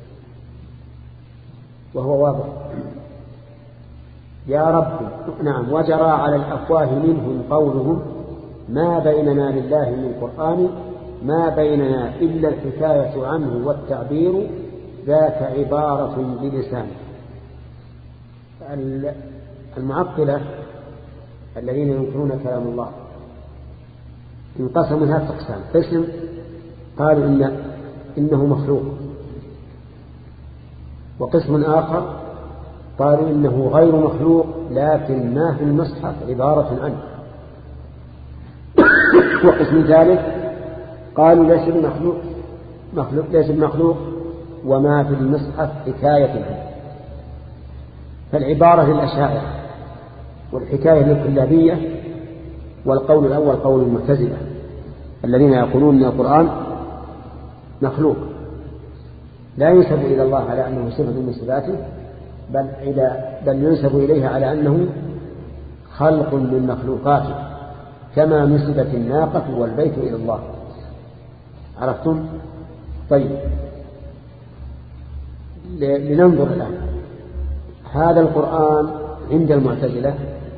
وهو واضح. يا رب، نعم، وجرى على الأفواه منهم قولهم ما بيننا لله من قرآن ما بيننا إلا الحكاية عنه والتعبير ذاك عبارة بلسان. المعطلة الذين ينكرون كلام الله انقسموا ثلاث أقسام. قسم قالوا إن إنه مخلوق، وقسم آخر قالوا إنه غير مخلوق لكن ما في المصحف عبارة عنه. وقسم ذلك قالوا ليس بمخلوق مخلوق ليس بمخلوق وما في المصحف حكاية عنه. فالعبارة للأشاعرة والحكاية للكلابية، والقول الأول قول المعتزلة الذين يقولون أن القرآن مخلوق لا ينسب إلى الله على أنه صفة من صفاته، بل, بل ينسب إليه على أنه خلق من مخلوقاته، كما نسبت الناقة والبيت إلى الله. عرفتم؟ طيب، لننظر الآن. هذا القرآن عند المعتزلة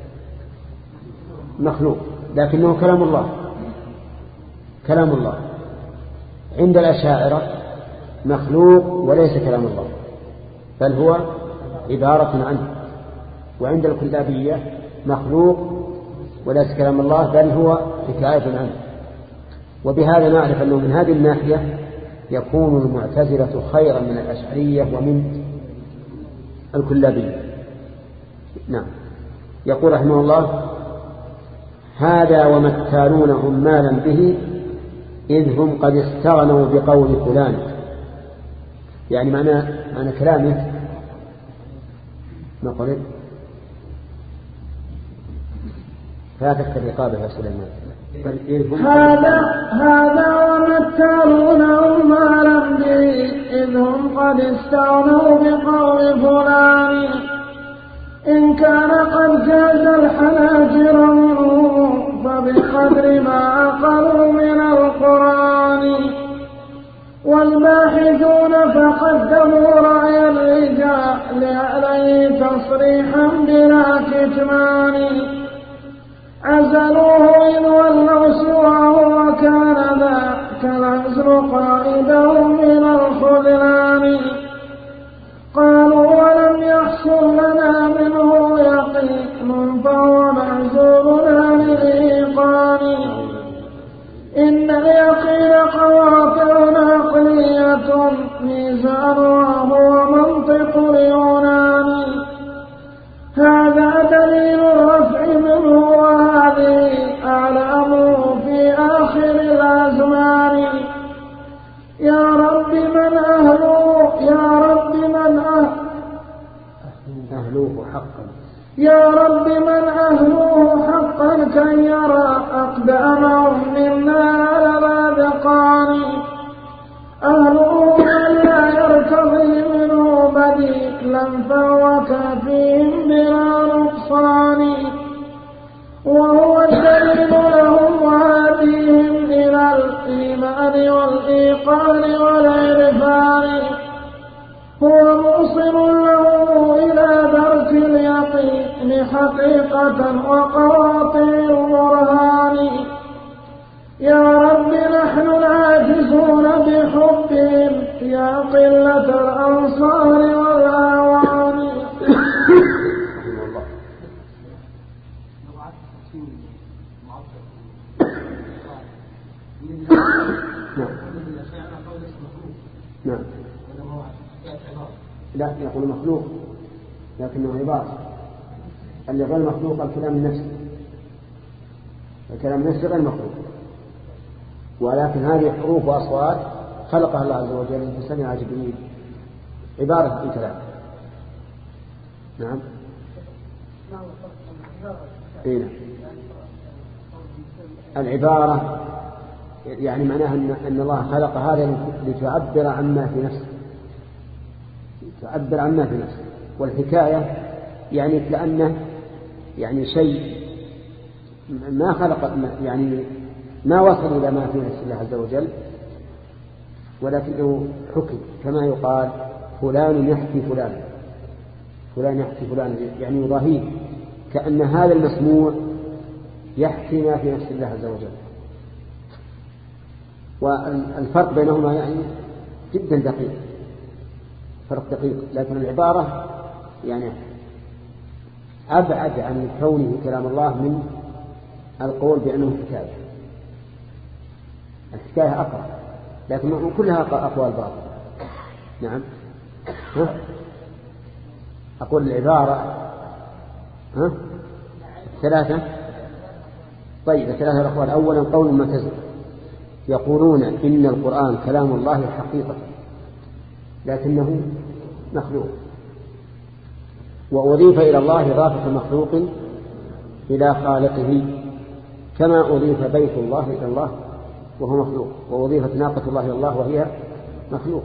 مخلوق لكنه كلام الله، كلام الله. عند الأشاعرة مخلوق وليس كلام الله بل هو عبارة عنه. وعند الكلابية مخلوق وليس كلام الله بل هو حكاية عنه. وبهذا نعرف أنه من هذه الناحية يكون المعتزلة خيرا من الأشعرية ومن الكلابية. نعم. يقول رحمه الله: هذا ومكالون عمالا به إذ هم قد استغنوا بقول فلان. يعني معنى, معنى كلامه ما قلت فاتك الرقابة يا سليمان. هذا هذا ومكالون عمالا به إذ هم قد استغنوا بقول فلان إن كان قد جاز الحناجر منه فبقدر ما أقلوا من القرآن. والباحثون فقدموا رأي الرجال عليه تصريحا بلا كتمان عزلوه إن ولوا سواه وكان ذاك العزل قائدهم من الخذلان. قالوا ولم يحصل لنا منه يقين فهو معزول عن الإيقان. إن اليقين قواطع عقلية ميزان وهو منطق اليونان. هذا دليل الرفع منه وهذه أعلامه في آخر الأزمان. يا رب من أهله يا رب من أهله حقا يا رب من أهله حقا كي يرى أقدامهم منا على الأذقان. أهله من لا يرتضي منه بديلا فهو كافيهم بلا نقصان. وهو الدليل لهم وهديهم إلى الإيمان والإيقان والعرفان. هو موصل له إلى درك اليقين حقيقة وقواطع البرهان. يا رب نحن العاجزون بحبهم يا قلة الأنصار والأعوان. نعم. لا يقول مخلوق لكنه عبارة. اللي غير مخلوق الكلام النفسي، الكلام النفسي غير مخلوق، ولكن هذه حروف وأصوات خلقها الله عز وجل فسمع جبريل عبارة في كلام. نعم. إيه. العبارة يعني معناها أن الله خلق هذا لتعبر عما في نفسه، تعبر عما في نفسه. والحكاية يعني كأنه يعني شيء ما خلق، يعني ما وصل إلى ما في نفس الله عز وجل، ولكنه حكي كما يقال فلان يحكي فلان، فلان يحكي فلان، يعني يضاهيه، كأن هذا المسموع يحكي ما في نفس الله عز وجل. والفرق بينهما يعني جدا دقيق، فرق دقيق، لكن العبارة يعني أبعد عن كونه كلام الله من القول بأنه حكاية. الحكاية أقرب، لكن كلها أقوال باطلة. نعم. ها؟ أقول العبارة ها؟ ثلاثة. طيب ثلاثة الأقوال. أولا قول المعتزلة يقولون إن القرآن كلام الله حقيقة لكنه مخلوق، وأضيف إلى الله إضافة مخلوق إلى خالقه، كما أضيف بيت الله إلى الله وهو مخلوق، وأضيفت ناقة الله إلى الله وهي مخلوق.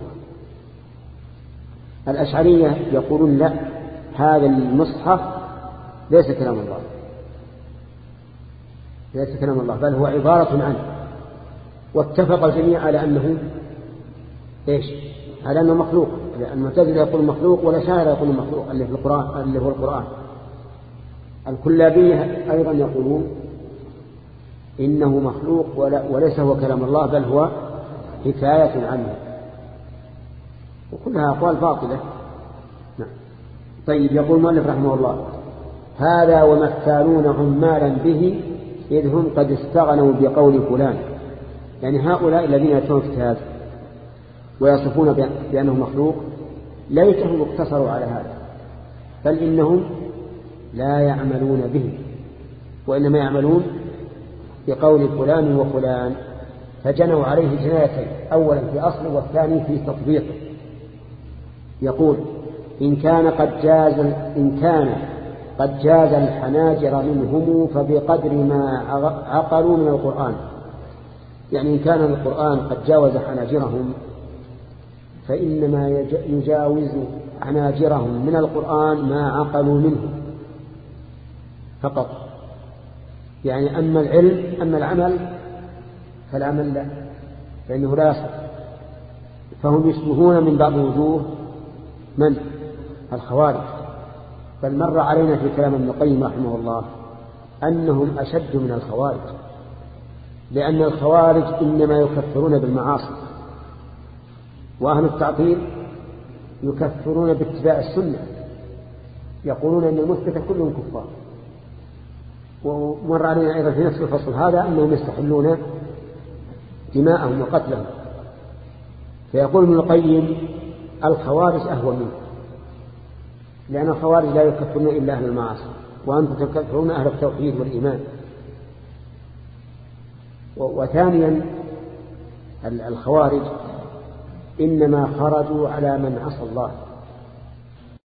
الأشعرية يقولون لا، هذا المصحف ليس كلام الله، ليس كلام الله بل هو عبارة عنه. واتفق الجميع على أنه إيش؟ على أنه مخلوق، لأن المعتزلة يقول مخلوق والأشاعرة يقول مخلوق اللي في القرآن اللي هو القرآن. الكلابية أيضا يقولون إنه مخلوق وليس هو كلام الله بل هو حكاية عنه، وكلها أقوال باطلة. نعم. طيب يقول المؤلف رحمه الله هذا ومثالون عمالا به إذ هم قد استغنوا بقول فلان، يعني هؤلاء الذين يأتون الكتاب ويصفون بأنه مخلوق ليتهم اقتصروا على هذا، بل إنهم لا يعملون به، وإنما يعملون بقول فلان وفلان، فجنوا عليه جنايتين، أولا في أصله والثاني في تطبيقه. يقول إن كان قد جاز إن كان قد جاز الحناجر منهم فبقدر ما عقلوا من القرآن، يعني إن كان القرآن قد جاوز حناجرهم فإنما يجاوز حناجرهم من القرآن ما عقلوا منه فقط. يعني أما العلم أما العمل فالعمل لا، فإنه لا يصح. فهم يشبهون من بعض وجوه من الخوارج، بل مر علينا في كلام ابن القيم رحمه الله أنهم أشد من الخوارج، لأن الخوارج إنما يكفرون بالمعاصي، وأهل التعطيل يكفرون باتباع السنة، يقولون أن المثبت كلهم كفار. ومر علينا أيضا في نفس الفصل هذا أنهم يستحلون دماءهم وقتلهم. فيقول ابن القيم الخوارج أهون منه، لأن الخوارج لا يكفرون إلا أهل المعاصي، وأنتم تكفرون أهل التوحيد والإيمان. وثانيا الخوارج إنما خرجوا على من عصى الله،